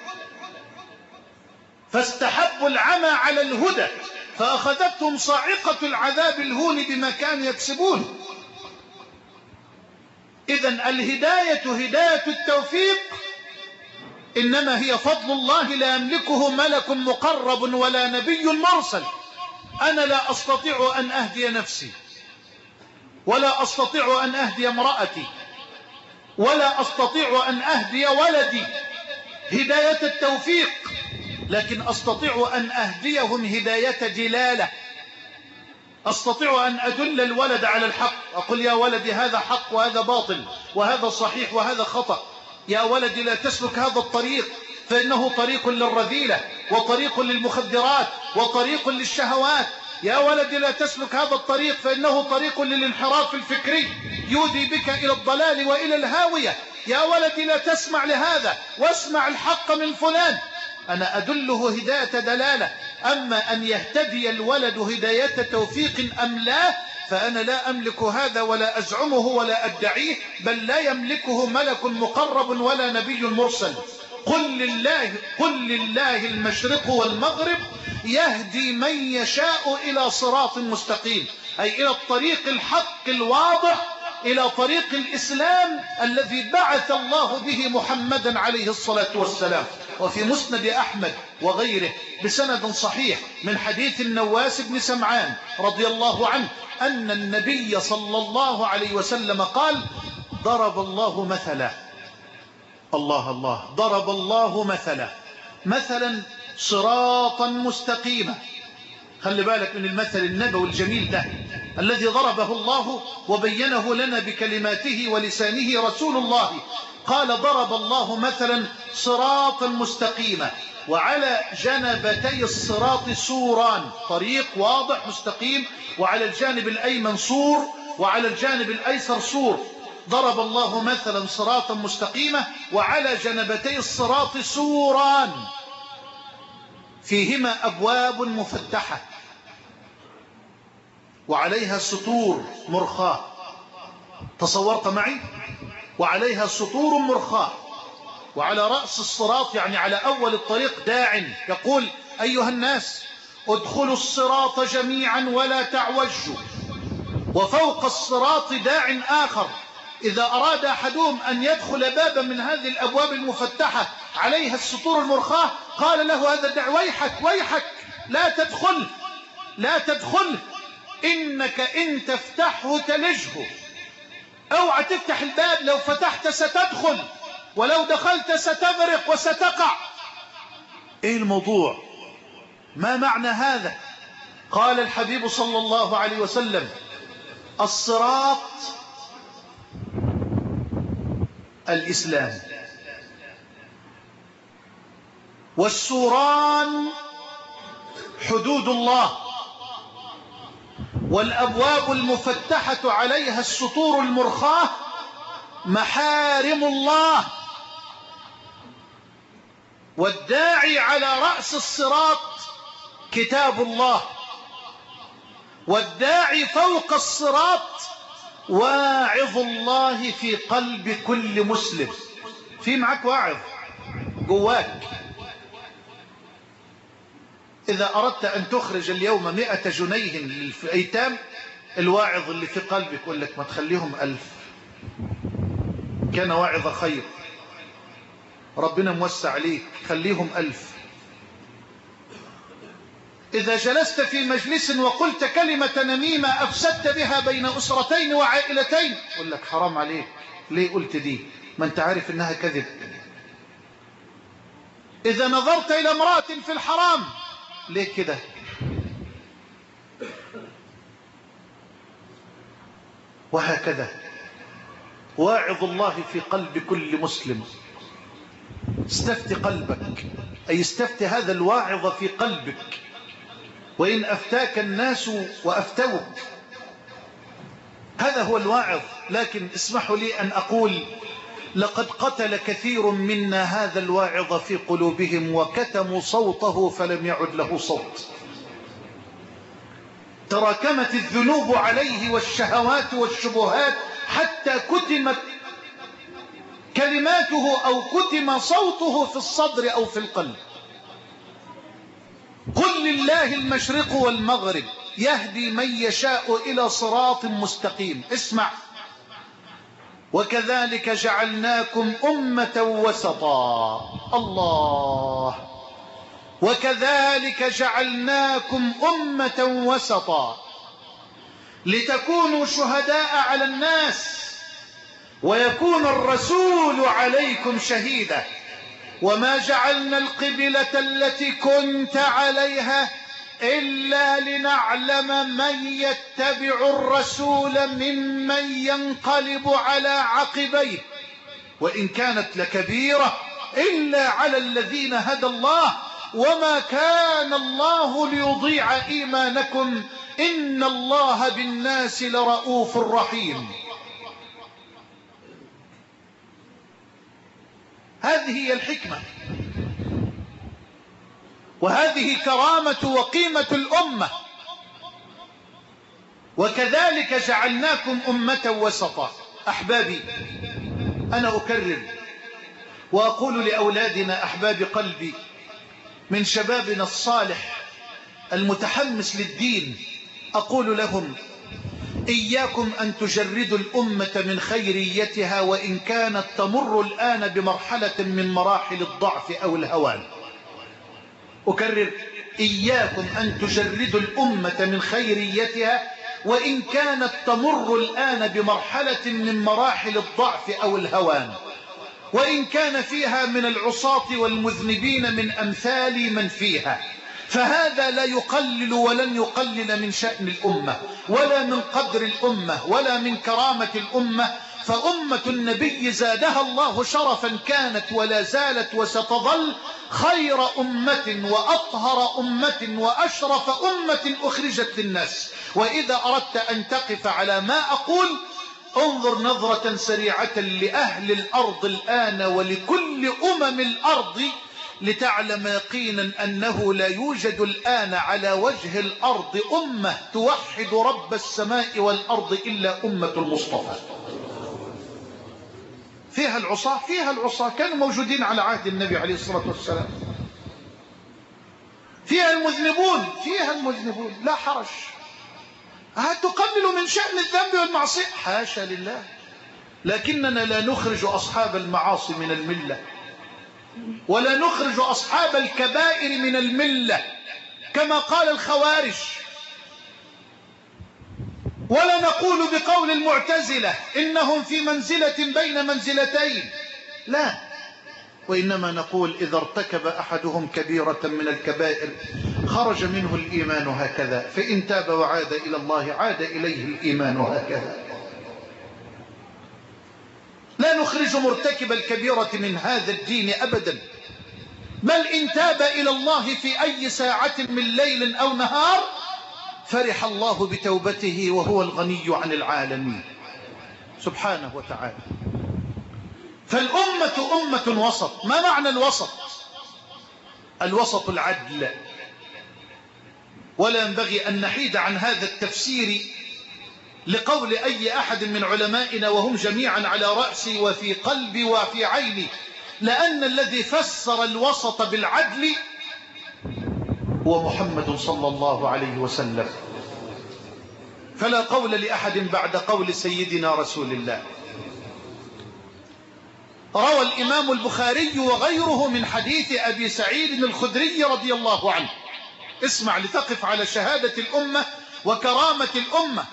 فأخذتهم صاعقة العذاب الهون بما كانوا يكسبون. إذن الهداية هداية التوفيق إنما هي فضل الله لا يملكه ملك مقرب ولا نبي مرسل. أنا لا أستطيع أن أهدي نفسي، ولا أستطيع أن أهدي امرأتي، ولا أستطيع أن أهدي ولدي هداية التوفيق، لكن أستطيع أن أهديهم هداية دلالة. أستطيع أن أدل الولد على الحق، أقول: يا ولدي هذا حق وهذا باطل وهذا صحيح وهذا خطأ. يا ولدي لا تسلك هذا الطريق فإنه طريق للرذيلة وطريق للمخدرات وطريق للشهوات. يا ولدي لا تسلك هذا الطريق فإنه طريق للانحراف الفكري يودي بك إلى الضلال وإلى الهاوية. يا ولدي لا تسمع لهذا واسمع الحق من فلان. أنا أدله هداية دلالة. أما أن يهتدي الولد هداية توفيق أم لا فأنا لا أملك هذا ولا أزعمه ولا أدعيه، بل لا يملكه ملك مقرب ولا نبي مرسل. قل لله المشرق والمغرب يهدي من يشاء إلى صراط مستقيم، أي إلى الطريق الحق الواضح، إلى طريق الإسلام الذي بعث الله به محمدا عليه الصلاة والسلام. وفي مسند أحمد وغيره بسند صحيح من حديث النواس بن سمعان رضي الله عنه أن النبي صلى الله عليه وسلم قال: ضرب الله مثلا، الله ضرب الله مثلا صراطا مستقيما. خلي بالك من المثل النبوي الجميل ده الذي ضربه الله وبينه لنا بكلماته ولسانه رسول الله. قال: ضرب الله مثلا صراطا مستقيما، وعلى جنبتي الصراط سوران، طريق واضح مستقيم، وعلى الجانب الأيمن سور، وعلى الجانب الأيسر سور. ضرب الله مثلا صراطا مستقيما وعلى جنبتي الصراط سوران فيهما أبواب مفتحة وعليها سطور مرخاة. تصورت معي؟ وعليها سطور مرخاة، وعلى رأس الصراط يعني على أول الطريق داع يقول: أيها الناس ادخلوا الصراط جميعا ولا تعوجوا. وفوق الصراط داع آخر، إذا أراد أحدهم أن يدخل بابا من هذه الأبواب المفتحة عليها السطور المرخاة قال له هذا الداع: ويحك لا تدخل إنك إن تفتحه تلجه. اوعى تفتح الباب، لو فتحت ستدخل، ولو دخلت ستغرق وستقع. ايه الموضوع؟ ما معنى هذا؟ قال الحبيب صلى الله عليه وسلم: الصراط الإسلام، والسوران حدود الله، والأبواب المفتحة عليها السطور المرخاة محارم الله، والداعي على رأس الصراط كتاب الله، والداعي فوق الصراط واعظ الله في قلب كل مسلم. في معك واعظ جواك. إذا أردت أن تخرج اليوم 100 جنيه للأيتام، الواعظ اللي في قلبك يقول لك: ما تخليهم 1000، كان واعظ خير، ربنا موسع عليك، خليهم 1000. إذا جلست في مجلس وقلت كلمة نميمة أفسدت بها بين أسرتين وعائلتين، يقول لك: حرام عليك، ليه قلت دي؟ ما أنت عارف إنها كذب. إذا نظرت إلى امرأة في الحرام، ليه كده؟ وهكذا واعظ الله في قلب كل مسلم. استفت قلبك، أي استفت هذا الواعظ في قلبك. وإن أفتاك الناس وأفتوك، هذا هو الواعظ. لكن اسمحوا لي أن أقول: لقد قتل كثير منا هذا الواعظ في قلوبهم وكتموا صوته فلم يعد له صوت. تراكمت الذنوب عليه والشهوات والشبهات حتى كتمت كلماته أو كتم صوته في الصدر أو في القلب. قل لله المشرق والمغرب يهدي من يشاء إلى صراط مستقيم. اسمع: وكذلك جعلناكم أمة وسطا. الله، وكذلك جعلناكم أمة وسطا لتكونوا شهداء على الناس ويكون الرسول عليكم شهيدا. وما جعلنا القبلة التي كنت عليها إلا لنعلم من يتبع الرسول ممن ينقلب على عقبيه، وإن كانت لكبيرة إلا على الذين هدى الله، وما كان الله ليضيع إيمانكم إن الله بالناس لرؤوف رحيم. هذه هي الحكمة، وهذه كرامة وقيمة الأمة. وكذلك جعلناكم أمة وسطا. أحبابي، أنا أكرر: وأقول لأولادنا أحباب قلبي من شبابنا الصالح المتحمس للدين، أقول لهم: إياكم أن تجردوا الأمة من خيريتها وإن كانت تمر الآن بمرحلة من مراحل الضعف أو الهوان. أكرر: إياكم أن تجردوا الأمة من خيريتها وإن كانت تمر الآن بمرحلة من مراحل الضعف أو الهوان، وإن كان فيها من العصاة والمذنبين من أمثال من فيها، فهذا لا يقلل ولن يقلل من شأن الأمة ولا من قدر الأمة ولا من كرامة الأمة. فأمة النبي زادها الله شرفا كانت ولا زالت وستظل خير أمة وأطهر أمة وأشرف أمة أخرجت للناس. وإذا أردت أن تقف على ما أقول انظر نظرة سريعة لأهل الأرض الآن ولكل أمم الأرض لتعلم يقينا أنه لا يوجد الآن على وجه الأرض أمة توحد رب السماء والأرض إلا أمة المصطفى. فيها العصاة كانوا موجودين على عهد النبي عليه الصلاة والسلام، فيها المذنبون لا حرج. هتقلل من شأن الذنب والمعصية؟ حاشا لله، لكننا لا نخرج أصحاب المعاصي من الملة ولا نخرج أصحاب الكبائر من الملة كما قال الخوارج، ولا نقول بقول المعتزلة إنهم في منزلة بين منزلتين، لا، وإنما نقول إذا ارتكب أحدهم كبيرة من الكبائر خرج منه الإيمان هكذا، فإن تاب وعاد إلى الله عاد إليه الإيمان هكذا. لا نخرج مرتكب الكبيرة من هذا الدين أبدا، بل إن تاب إلى الله في أي ساعة من ليل أو نهار فرح الله بتوبته وهو الغني عن العالمين سبحانه وتعالى. فالأمة أمة وسط. ما معنى الوسط؟ الوسط العدل، ولا ينبغي أن نحيد عن هذا التفسير لقول أي أحد من علمائنا وهم جميعا على رأسي وفي قلبي وفي عيني، لأن الذي فسر الوسط بالعدل هو محمد صلى الله عليه وسلم، فلا قول لأحد بعد قول سيدنا رسول الله. روى الإمام البخاري وغيره من حديث أبي سعيد الخدري رضي الله عنه، اسمع لتقف على شهادة الأمة وكرامة الأمة.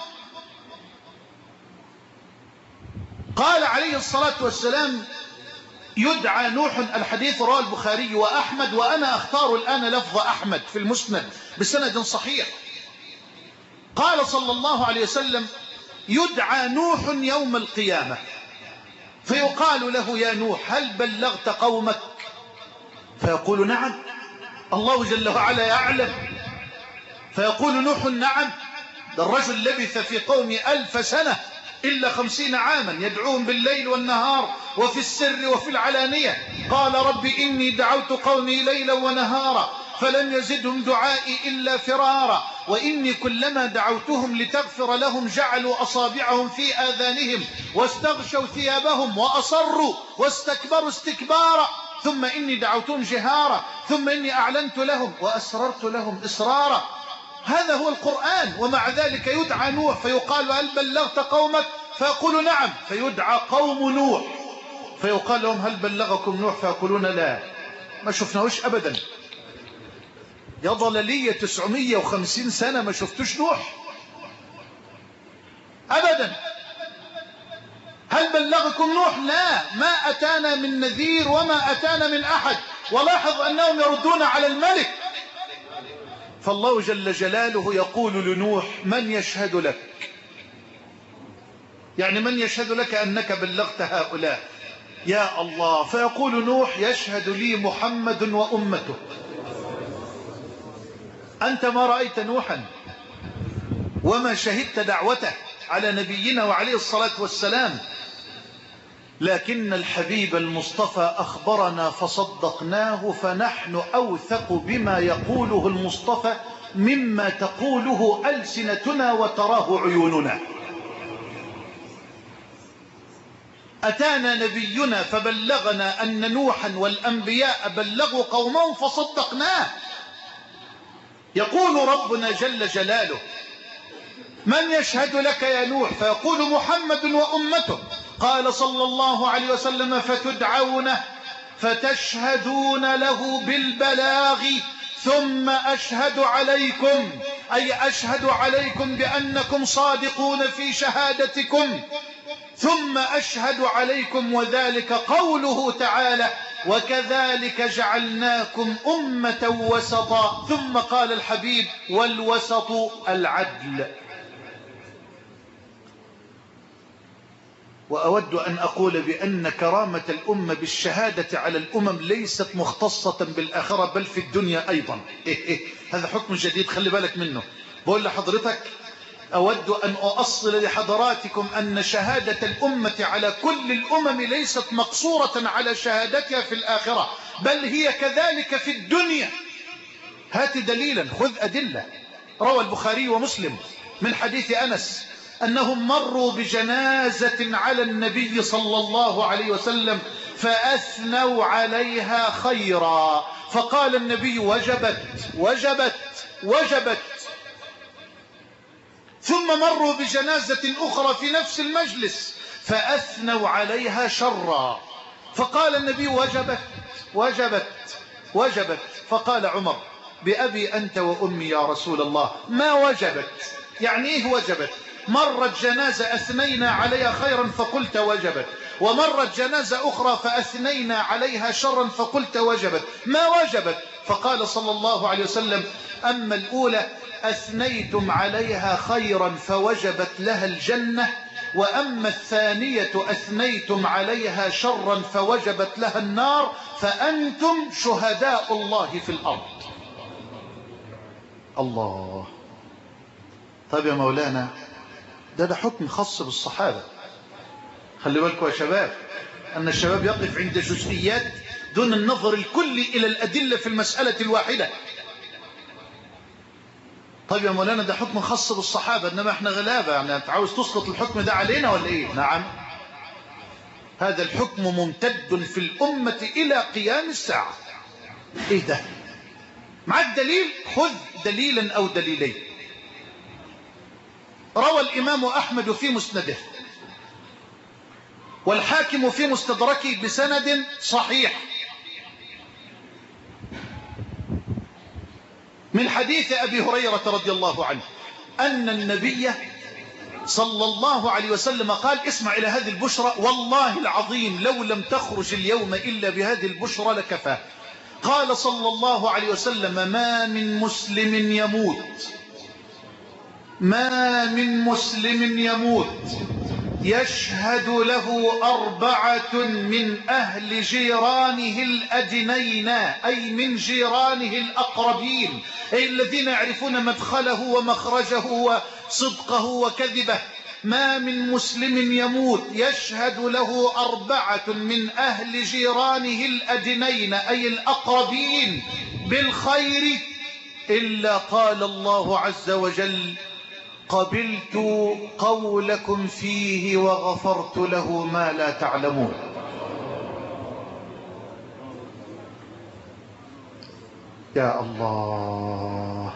قال عليه الصلاة والسلام: يدعى نوح، الحديث رواه البخاري وأحمد، وأنا أختار الآن لفظ أحمد في المسند بسند صحيح. قال صلى الله عليه وسلم: يدعى نوح يوم القيامة فيقال له: يا نوح هل بلغت قومك؟ فيقول: نعم. الله جل وعلا يعلم. فيقول نوح: نعم. ده الرجل لبث في قومه 1000 سنة إلا 50 عاما يدعوهم بالليل والنهار وفي السر وفي العلانية. قال: رب إني دعوت قومي ليلا ونهارا فلم يزدهم دعائي إلا فرارا، وإني كلما دعوتهم لتغفر لهم جعلوا أصابعهم في آذانهم واستغشوا ثيابهم وأصروا واستكبروا استكبارا، ثم إني دعوتهم جهارا ثم إني أعلنت لهم وأسررت لهم إسرارا. هذا هو القرآن. ومع ذلك يدعى نوح فيقال: هل بلغت قومك؟ فيقول: نعم. فيدعى قوم نوح فيقال لهم: هل بلغكم نوح؟ فيقولون: لا، ما شفناهوش أبدا، يا ضلالية 950 سنة ما شفتوش نوح أبدا. هل بلغكم نوح؟ لا، ما أتانا من نذير وما أتانا من أحد. ولاحظ أنهم يردون على الملك. فالله جل جلاله يقول لنوح: من يشهد لك؟ يعني من يشهد لك أنك بلغت هؤلاء؟ يا الله. فيقول نوح: يشهد لي محمد وأمته. أنت ما رأيت نوحا وما شهدت دعوته على نبينا وعليه الصلاة والسلام، لكن الحبيب المصطفى أخبرنا فصدقناه، فنحن أوثق بما يقوله المصطفى مما تقوله ألسنتنا وتراه عيوننا. أتانا نبينا فبلغنا أن نوحا والأنبياء بلغوا قومهم فصدقناه. يقول ربنا جل جلاله: من يشهد لك يا نوح؟ فيقول: محمد وأمته. قال صلى الله عليه وسلم: فتدعون فتشهدون له بالبلاغ ثم أشهد عليكم، أي أشهد عليكم بأنكم صادقون في شهادتكم، ثم أشهد عليكم، وذلك قوله تعالى: وكذلك جعلناكم أمة وسطا. ثم قال الحبيب: والوسط العدل. وأود أن أقول بأن كرامة الأمة بالشهادة على الأمم ليست مختصة بالآخرة بل في الدنيا أيضا. هذا حكم جديد خلي بالك منه. بقول لحضرتك أود أن أؤصل لحضراتكم أن شهادة الأمة على كل الأمم ليست مقصورة على شهادتها في الآخرة، بل هي كذلك في الدنيا. هات دليلا، خذ أدلة. روى البخاري ومسلم من حديث أنس أنهم مروا بجنازة على النبي صلى الله عليه وسلم فأثنوا عليها خيرا، فقال النبي: وجبت وجبت وجبت. ثم مروا بجنازة أخرى في نفس المجلس فأثنوا عليها شرا، فقال النبي: وجبت وجبت وجبت. فقال عمر: بأبي أنت وأمي يا رسول الله، ما وجبت؟ يعني إيه وجبت؟ مرت جنازة أثنينا عليها خيرا فقلت وجبت، ومرت جنازة أخرى فأثنينا عليها شرا فقلت وجبت، ما وجبت؟ فقال صلى الله عليه وسلم: أما الأولى أثنيتم عليها خيرا فوجبت لها الجنة، وأما الثانية أثنيتم عليها شرا فوجبت لها النار، فأنتم شهداء الله في الأرض. الله. طيب يا مولانا، ده حكم خاص بالصحابة. خلي بالكم يا شباب أن الشباب يقف عند جزئيات دون النظر الكلي إلى الأدلة في المسألة الواحدة. طيب يا مولانا، ده حكم خاص بالصحابة، إنما احنا غلابة، يعني انت عاوز تسقط الحكم ده علينا ولا ايه؟ نعم، هذا الحكم ممتد في الأمة إلى قيام الساعة. ايه ده؟ معك دليل؟ خذ دليلا أو دليلين. روى الإمام أحمد في مسنده والحاكم في مستدركه بسند صحيح من حديث أبي هريرة رضي الله عنه أن النبي صلى الله عليه وسلم قال: اسمع إلى هذه البشرى، والله العظيم لو لم تخرج اليوم إلا بهذه البشرى لكفاه. قال صلى الله عليه وسلم: ما من مسلم يموت يشهد له 4 من أهل جيرانه الأدنين، أي من جيرانه الأقربين، أي الذين يعرفون مدخله ومخرجه وصدقه وكذبه. ما من مسلم يموت يشهد له 4 من أهل جيرانه الأدنين، أي الأقربين، بالخير إلا قال الله عز وجل: قبلت قولكم فيه وغفرت له ما لا تعلمون. يا الله،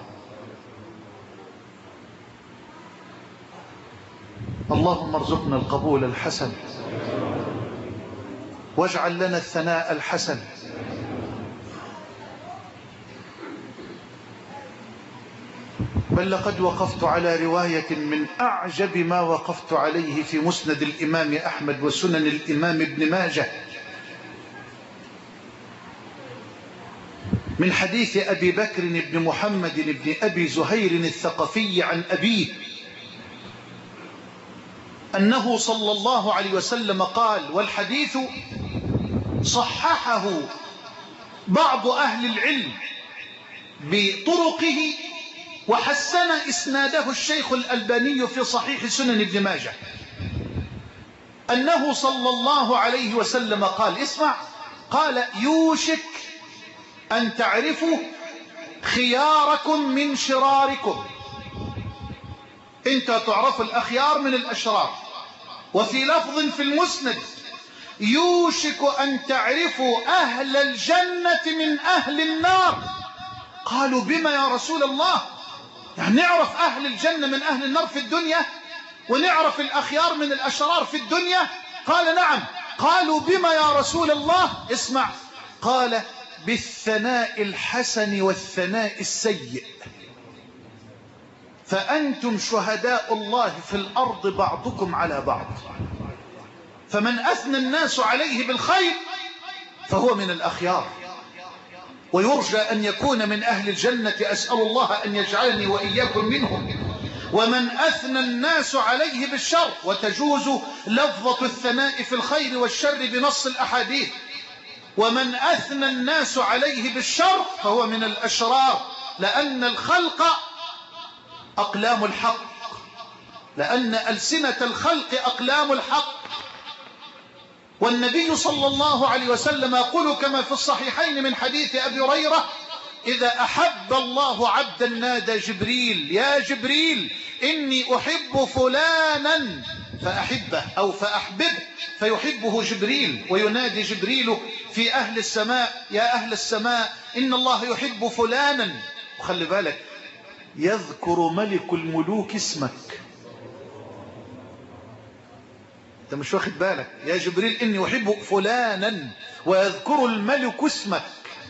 اللهم ارزقنا القبول الحسن واجعل لنا الثناء الحسن. بل لقد وقفت على رواية من أعجب ما وقفت عليه في مسند الإمام أحمد وسنن الإمام ابن ماجه من حديث أبي بكر بن محمد بن أبي زهير الثقفي عن أبيه أنه صلى الله عليه وسلم قال، والحديث صححه بعض أهل العلم بطرقه وحسن إسناده الشيخ الألباني في صحيح سنن ابن ماجه، أنه صلى الله عليه وسلم قال: اسمع، قال: يوشك أن تعرفوا خياركم من شراركم. انت تعرف الأخيار من الأشرار. وفي لفظ في المسند يوشك أن تعرفوا أهل الجنة من أهل النار. قالوا بما يا رسول الله؟ يعني نعرف أهل الجنة من أهل النار في الدنيا ونعرف الأخيار من الأشرار في الدنيا؟ قال نعم. قالوا بما يا رسول الله؟ اسمع، قال بالثناء الحسن والثناء السيء. فأنتم شهداء الله في الأرض بعضكم على بعض، فمن أثنى الناس عليه بالخير فهو من الأخيار، ويرجى أن يكون من أهل الجنة، أسأل الله أن يجعلني وإياكم منهم. ومن أثنى الناس عليه بالشر، وتجوز لفظة الثناء في الخير والشر بنص الأحاديث، ومن أثنى الناس عليه بالشر فهو من الأشرار، لأن الخلق أقلام الحق، لأن ألسنة الخلق أقلام الحق. والنبي صلى الله عليه وسلم يقول كما في الصحيحين من حديث أبي هريرة: إذا أحب الله عبدا نادى جبريل: يا جبريل إني أحب فلانا فأحبه أو فأحببه، فيحبه جبريل، وينادي جبريل في أهل السماء: يا أهل السماء إن الله يحب فلانا. وخلي بالك، يذكر ملك الملوك اسمك، انت مش واخد بالك، يا جبريل إني أحب فلانا، ويذكر الملك اسمك،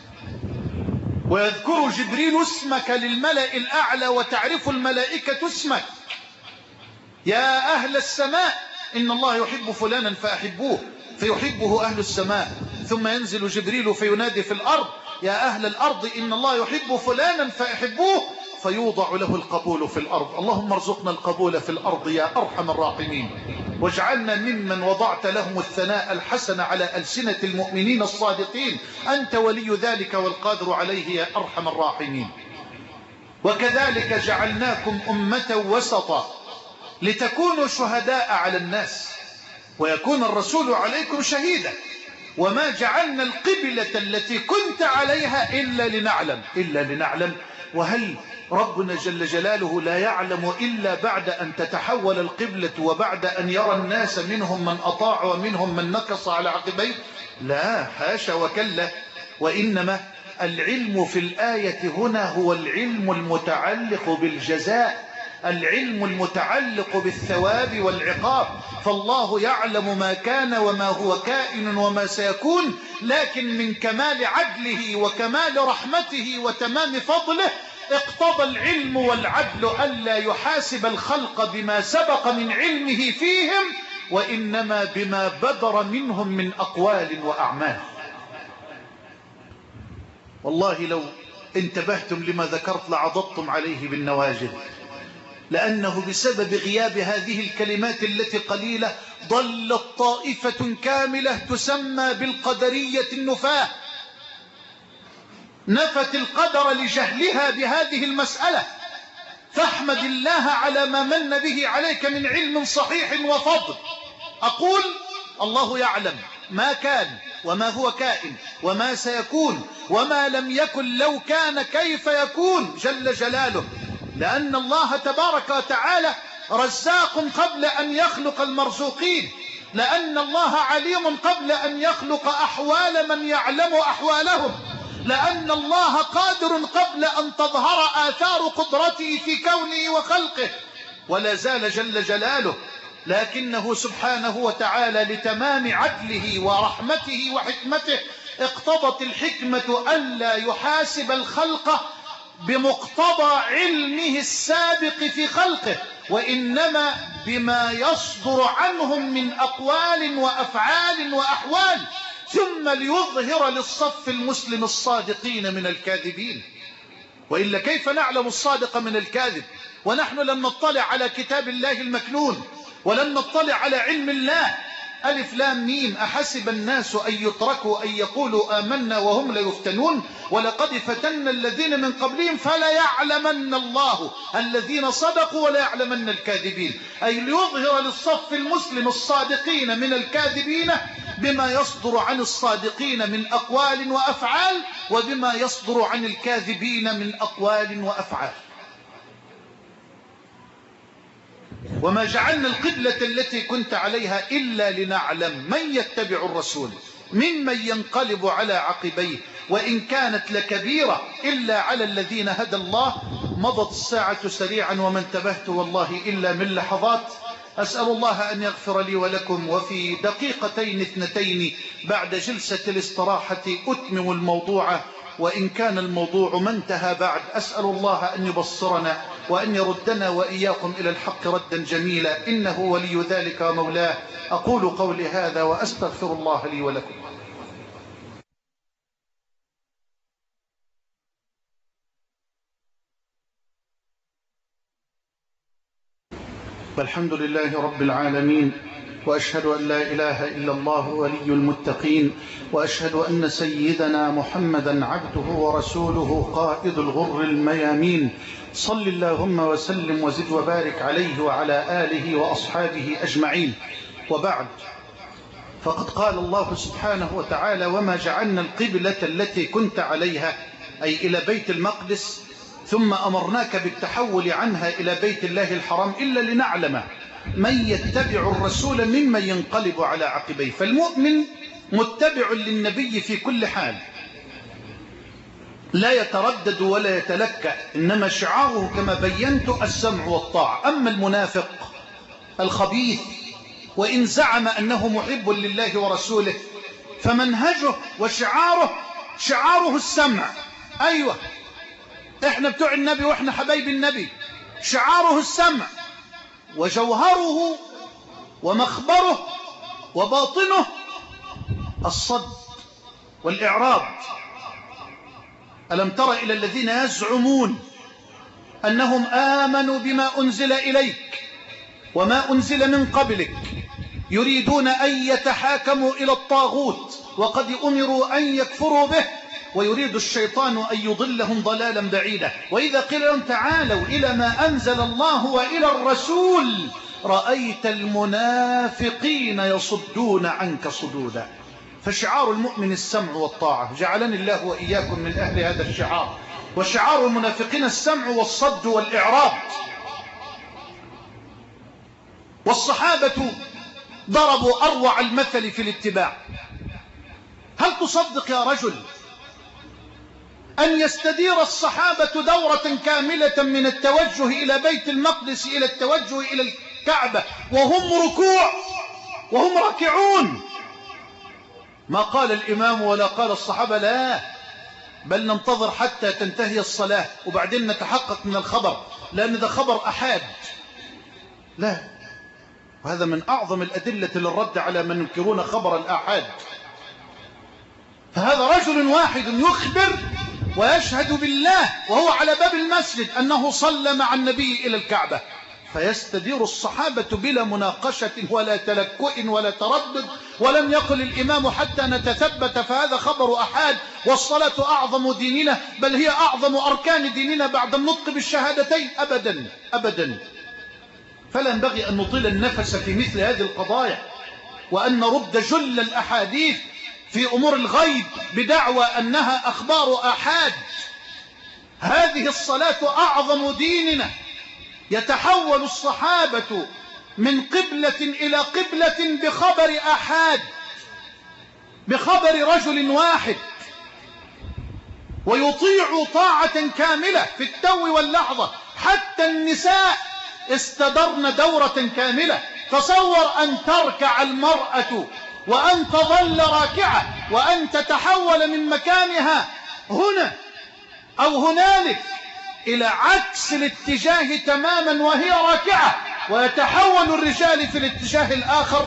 ويذكر جبريل اسمك للملأ الأعلى، وتعرف الملائكة اسمك. يا أهل السماء إن الله يحب فلانا فأحبوه، فيحبه أهل السماء. ثم ينزل جبريل فينادي في الأرض: يا أهل الأرض إن الله يحب فلانا فأحبوه، فيوضع له القبول في الأرض. اللهم ارزقنا القبول في الأرض يا أرحم الراحمين، واجعلنا ممن وضعت لهم الثناء الحسن على ألسنة المؤمنين الصادقين. أنت ولي ذلك والقادر عليه يا أرحم الراحمين. وكذلك جعلناكم أمة وسطا لتكونوا شهداء على الناس ويكون الرسول عليكم شهيدا. وما جعلنا القبلة التي كنت عليها إلا لنعلم. وهل ربنا جل جلاله لا يعلم إلا بعد أن تتحول القبلة وبعد أن يرى الناس منهم من أطاع ومنهم من نكص على عقبيه؟ لا، حاشا وكلا. وإنما العلم في الآية هنا هو العلم المتعلق بالجزاء، العلم المتعلق بالثواب والعقاب. فالله يعلم ما كان وما هو كائن وما سيكون، لكن من كمال عدله وكمال رحمته وتمام فضله اقتضى العلم والعدل ألا يحاسب الخلق بما سبق من علمه فيهم، وإنما بما بدر منهم من أقوال وأعمال. والله لو انتبهتم لما ذكرت لعضضتم عليه بالنواجذ، لأنه بسبب غياب هذه الكلمات التي قليلة ضلت طائفة كاملة تسمى بالقدرية النفاة، نفت القدر لجهلها بهذه المسألة. فاحمد الله على ما من به عليك من علم صحيح وفضل. أقول الله يعلم ما كان وما هو كائن وما سيكون وما لم يكن لو كان كيف يكون جل جلاله، لأن الله تبارك وتعالى رزاق قبل أن يخلق المرزوقين، لأن الله عليم قبل أن يخلق أحوال من يعلم أحوالهم، لأن الله قادر قبل أن تظهر آثار قدرته في كونه وخلقه، ولا زال جل جلاله. لكنه سبحانه وتعالى لتمام عدله ورحمته وحكمته اقتضت الحكمة ألا يحاسب الخلق بمقتضى علمه السابق في خلقه، وإنما بما يصدر عنهم من أقوال وأفعال وأحوال، ثم ليظهر للصف المسلم الصادقين من الكاذبين. وإلا كيف نعلم الصادق من الكاذب ونحن لم نطلع على كتاب الله المكنون ولم نطلع على علم الله؟ ألف لام ميم: أحسب الناس أن يتركوا أن يقولوا آمنا وهم لا يفتنون ولقد فتنا الذين من قبلهم فلا يعلمن الله الذين صدقوا ولا يعلمن الكاذبين. أي ليظهر للصف المسلم الصادقين من الكاذبين بما يصدر عن الصادقين من أقوال وأفعال، وبما يصدر عن الكاذبين من أقوال وأفعال. وما جعلنا القبلة التي كنت عليها إلا لنعلم من يتبع الرسول ممن ينقلب على عقبيه وإن كانت لكبيرة إلا على الذين هدى الله. مضت الساعة سريعا وما انتبهت والله إلا من لحظات. أسأل الله أن يغفر لي ولكم، وفي دقيقتين 2 بعد جلسة الاستراحة أتمم الموضوع، وإن كان الموضوع ما انتهى بعد. أسأل الله أن يبصرنا وأن يردنا وإياكم إلى الحق ردا جميلا، إنه ولي ذلك ومولاه. أقول قولي هذا وأستغفر الله لي ولكم. والحمد لله رب العالمين، وأشهد أن لا إله إلا الله ولي المتقين، وأشهد أن سيدنا محمدا عبده ورسوله قائد الغر الميامين. صل اللهم وسلم وزد وبارك عليه وعلى آله وأصحابه أجمعين. وبعد، فقد قال الله سبحانه وتعالى: وما جعلنا القبلة التي كنت عليها، أي إلى بيت المقدس، ثم أمرناك بالتحول عنها إلى بيت الله الحرام إلا لنعلم من يتبع الرسول ممن ينقلب على عقبيه. فالمؤمن متبع للنبي في كل حال، لا يتردد ولا يتلكأ، إنما شعاره كما بينت السمع والطاعة. أما المنافق الخبيث وإن زعم أنه محب لله ورسوله فمنهجه وشعاره السمع. أيوة، احنا بتوع النبي واحنا حبايب النبي. شعاره السمع، وجوهره ومخبره وباطنه الصد والإعراض. ألم تر إلى الذين يزعمون أنهم آمنوا بما أنزل إليك وما أنزل من قبلك، يريدون أن يتحاكموا إلى الطاغوت وقد أمروا أن يكفروا به، ويريد الشيطان أن يضلهم ضلالا بعيدا. وإذا قيل لهم تعالوا إلى ما أنزل الله وإلى الرسول رأيت المنافقين يصدون عنك صدودا. فشعار المؤمن السمع والطاعة، جعلني الله وإياكم من أهل هذا الشعار. وشعار المنافقين السمع والصد والإعراض. والصحابة ضربوا أروع المثل في الاتباع. هل تصدق يا رجل أن يستدير الصحابة دورة كاملة من التوجه إلى بيت المقدس إلى التوجه إلى الكعبة وهم راكعون؟ ما قال الإمام ولا قال الصحابة لا، بل ننتظر حتى تنتهي الصلاة وبعدين نتحقق من الخبر، لأن ده خبر أحاد. لا، وهذا من أعظم الأدلة للرد على من ينكرون خبر الآحاد. فهذا رجل واحد يخبر ويشهد بالله وهو على باب المسجد أنه صلى مع النبي إلى الكعبة، فيستدير الصحابة بلا مناقشة ولا تلكؤ ولا تردد، ولم يقل الإمام حتى نتثبت فهذا خبر أحاد والصلاة أعظم ديننا، بل هي أعظم أركان ديننا بعد النطق بالشهادتين. أبدا أبدا. فلا ينبغي أن نطيل النفس في مثل هذه القضايا، وأن نرد جل الأحاديث في أمور الغيب بدعوى أنها أخبار آحاد. هذه الصلاة أعظم ديننا. يتحول الصحابة من قبلة إلى قبلة بخبر آحاد، بخبر رجل واحد، ويطيع طاعة كاملة في التو واللحظة. حتى النساء استدرن دورة كاملة. تصور أن تركع المرأة وأن تظل راكعة وأن تتحول من مكانها هنا أو هنالك إلى عكس الاتجاه تماما وهي راكعة، ويتحول الرجال في الاتجاه الآخر،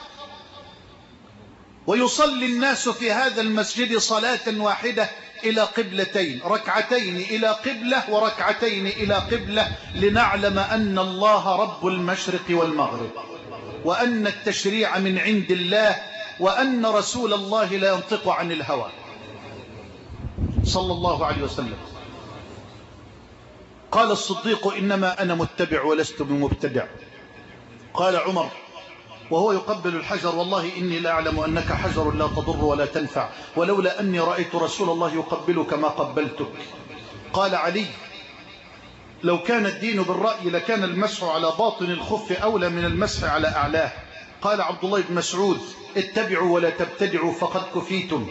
ويصلي الناس في هذا المسجد صلاة واحدة إلى قبلتين، ركعتين إلى قبلة وركعتين إلى قبلة، لنعلم أن الله رب المشرق والمغرب، وأن التشريع من عند الله، وأن رسول الله لا ينطق عن الهوى صلى الله عليه وسلم. قال الصديق: إنما أنا متبع ولست بمبتدع. قال عمر وهو يقبل الحجر: والله إني لا أعلم أنك حجر لا تضر ولا تنفع، ولولا أني رأيت رسول الله يقبلك ما قبلتك. قال علي: لو كان الدين بالرأي لكان المسح على باطن الخف أولى من المسح على أعلاه. قال عبد الله بن مسعود: اتبعوا ولا تبتدعوا فقد كفيتم.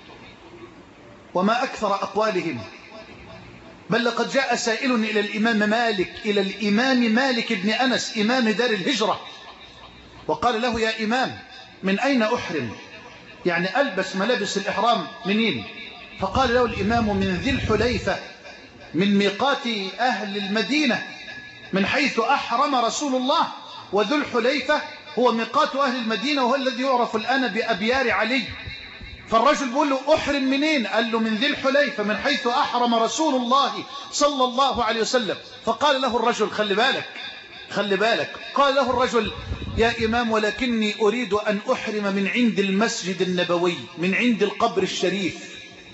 وما أكثر أقوالهم. بل لقد جاء سائل إلى الإمام مالك بن أنس إمام دار الهجرة، وقال له: يا إمام، من أين أحرم؟ يعني ألبس ملابس الإحرام منين؟ فقال له الإمام: من ذي الحليفة، من ميقات أهل المدينة، من حيث أحرم رسول الله. وذو الحليفة هو ميقات أهل المدينة، وهو الذي يعرف الآن بأبيار علي. فالرجل بيقول له: أحرم منين؟ قال له: من ذي الحليفة، من حيث أحرم رسول الله صلى الله عليه وسلم. فقال له الرجل: خلي بالك. قال له الرجل: يا إمام، ولكني أريد أن أحرم من عند المسجد النبوي، من عند القبر الشريف.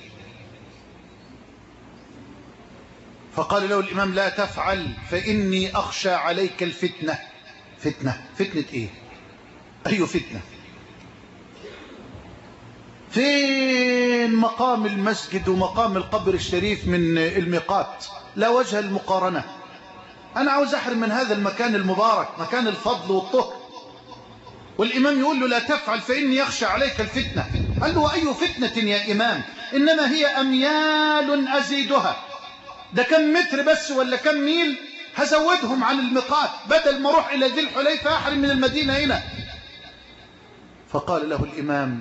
فقال له الإمام: لا تفعل، فإني أخشى عليك الفتنة. فتنة إيه؟ أي فتنة؟ فين مقام المسجد ومقام القبر الشريف من الميقات؟ لا وجه المقارنة. أنا عاوز أحرم من هذا المكان المبارك، مكان الفضل والطهر. والإمام يقول له: لا تفعل، فإني أخشى عليك الفتنة. قال له: أي فتنة يا إمام؟ إنما هي أميال أزيدها. ده كم متر بس ولا كم ميل هزودهم عن الميقات، بدل ما أروح إلى ذي الحليفة أحرم من المدينة هنا. فقال له الإمام: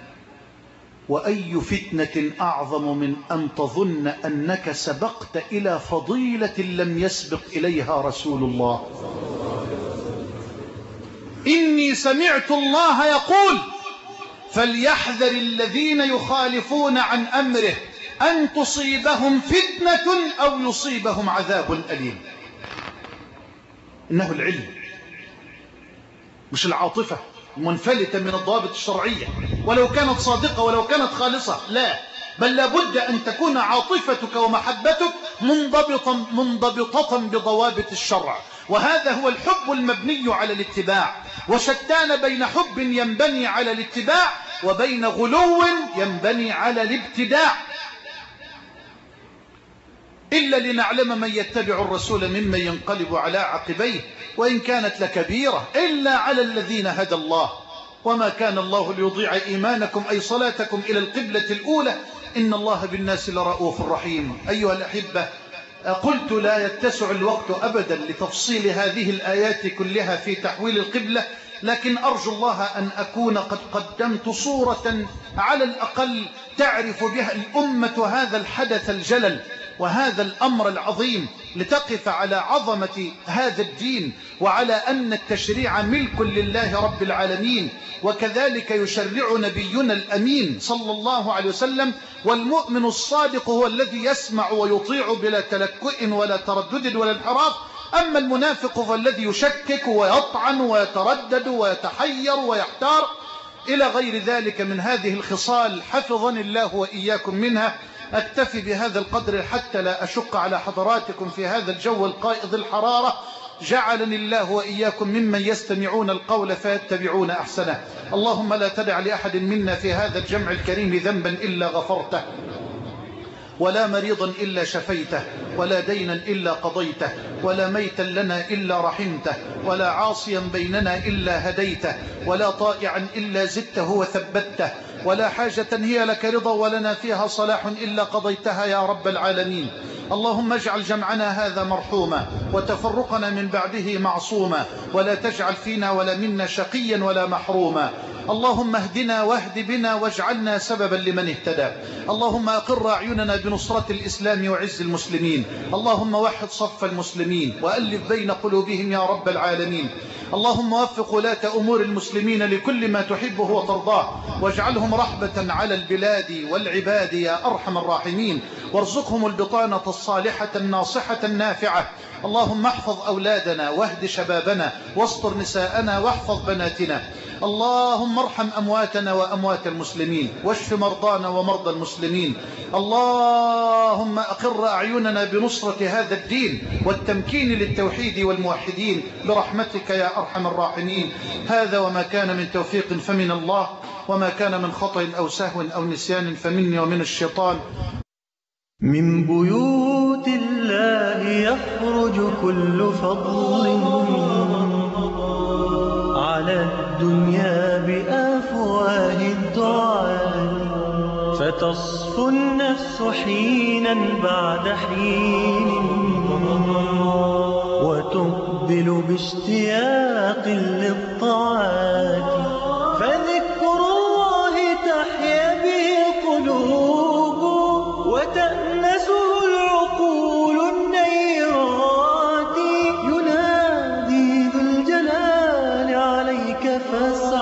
وأي فتنة أعظم من أن تظن أنك سبقت إلى فضيلة لم يسبق إليها رسول الله. إني سمعت الله يقول: فليحذر الذين يخالفون عن أمره أن تصيبهم فتنة أو يصيبهم عذاب أليم. إنه العلم، مش العاطفة منفلتة من الضوابط الشرعية، ولو كانت صادقة ولو كانت خالصة، لا، بل لابد أن تكون عاطفتك ومحبتك منضبطة بضوابط الشرع. وهذا هو الحب المبني على الاتباع. وشتان بين حب ينبني على الاتباع وبين غلو ينبني على الابتداع. إلا لنعلم من يتبع الرسول ممن ينقلب على عقبيه، وإن كانت لكبيرة إلا على الذين هدى الله. وما كان الله ليضيع إيمانكم أي صلاتكم إلى القبلة الأولى، إن الله بالناس لرؤوف رحيم. أيها الأحبة، قلت لا يتسع الوقت أبدا لتفصيل هذه الآيات كلها في تحويل القبلة، لكن أرجو الله أن أكون قد قدمت صورة على الأقل تعرف بها الأمة هذا الحدث الجلل وهذا الأمر العظيم، لتقف على عظمة هذا الدين وعلى أن التشريع ملك لله رب العالمين. وكذلك يشرع نبينا الأمين صلى الله عليه وسلم. والمؤمن الصادق هو الذي يسمع ويطيع بلا تلكؤ ولا تردد ولا انحراف. أما المنافق فالذي يشكك ويطعن ويتردد ويتحير ويحتار إلى غير ذلك من هذه الخصال، حفظني الله وإياكم منها. أكتفي بهذا القدر حتى لا أشق على حضراتكم في هذا الجو القائض الحرارة. جعلني الله وإياكم ممن يستمعون القول فيتبعون أحسنه. اللهم لا تدع لأحد منا في هذا الجمع الكريم ذنبا إلا غفرته، ولا مريضا إلا شفيته، ولا دينا إلا قضيته، ولا ميتا لنا إلا رحمته، ولا عاصيا بيننا إلا هديته، ولا طائعا إلا زدته وثبته، ولا حاجة هي لك رضا ولنا فيها صلاح إلا قضيتها يا رب العالمين. اللهم اجعل جمعنا هذا مرحوما وتفرقنا من بعده معصوما، ولا تجعل فينا ولا منا شقيا ولا محروما. اللهم اهدنا واهد بنا واجعلنا سببا لمن اهتدى. اللهم أقر أعيننا بنصرة الإسلام وعز المسلمين. اللهم وحد صف المسلمين وألف بين قلوبهم يا رب العالمين. اللهم وفق ولاة أمور المسلمين لكل ما تحبه وترضاه، واجعلهم رحبة على البلاد والعباد يا أرحم الراحمين. وارزقهم البطانة الصالحة الناصحة النافعة. اللهم احفظ أولادنا واهد شبابنا واستر نساءنا واحفظ بناتنا. اللهم ارحم أمواتنا وأموات المسلمين، واشف مرضانا ومرضى المسلمين. اللهم أقر أعيننا بنصرة هذا الدين والتمكين للتوحيد والموحدين برحمتك يا أرحم الراحمين. هذا وما كان من توفيق فمن الله، وما كان من خطأ أو سهو أو نسيان فمني ومن الشيطان. من بيوت الله الله يخرج كل فضل على الدنيا بأفواه الدعاء، فتصفو النفس حينا بعد حين وتقبل باشتياق للطاعات، فذكر الله تحيا به القلوب وتأنسه العقول النيرات. ينادي ذو الجلال عليك فاسعى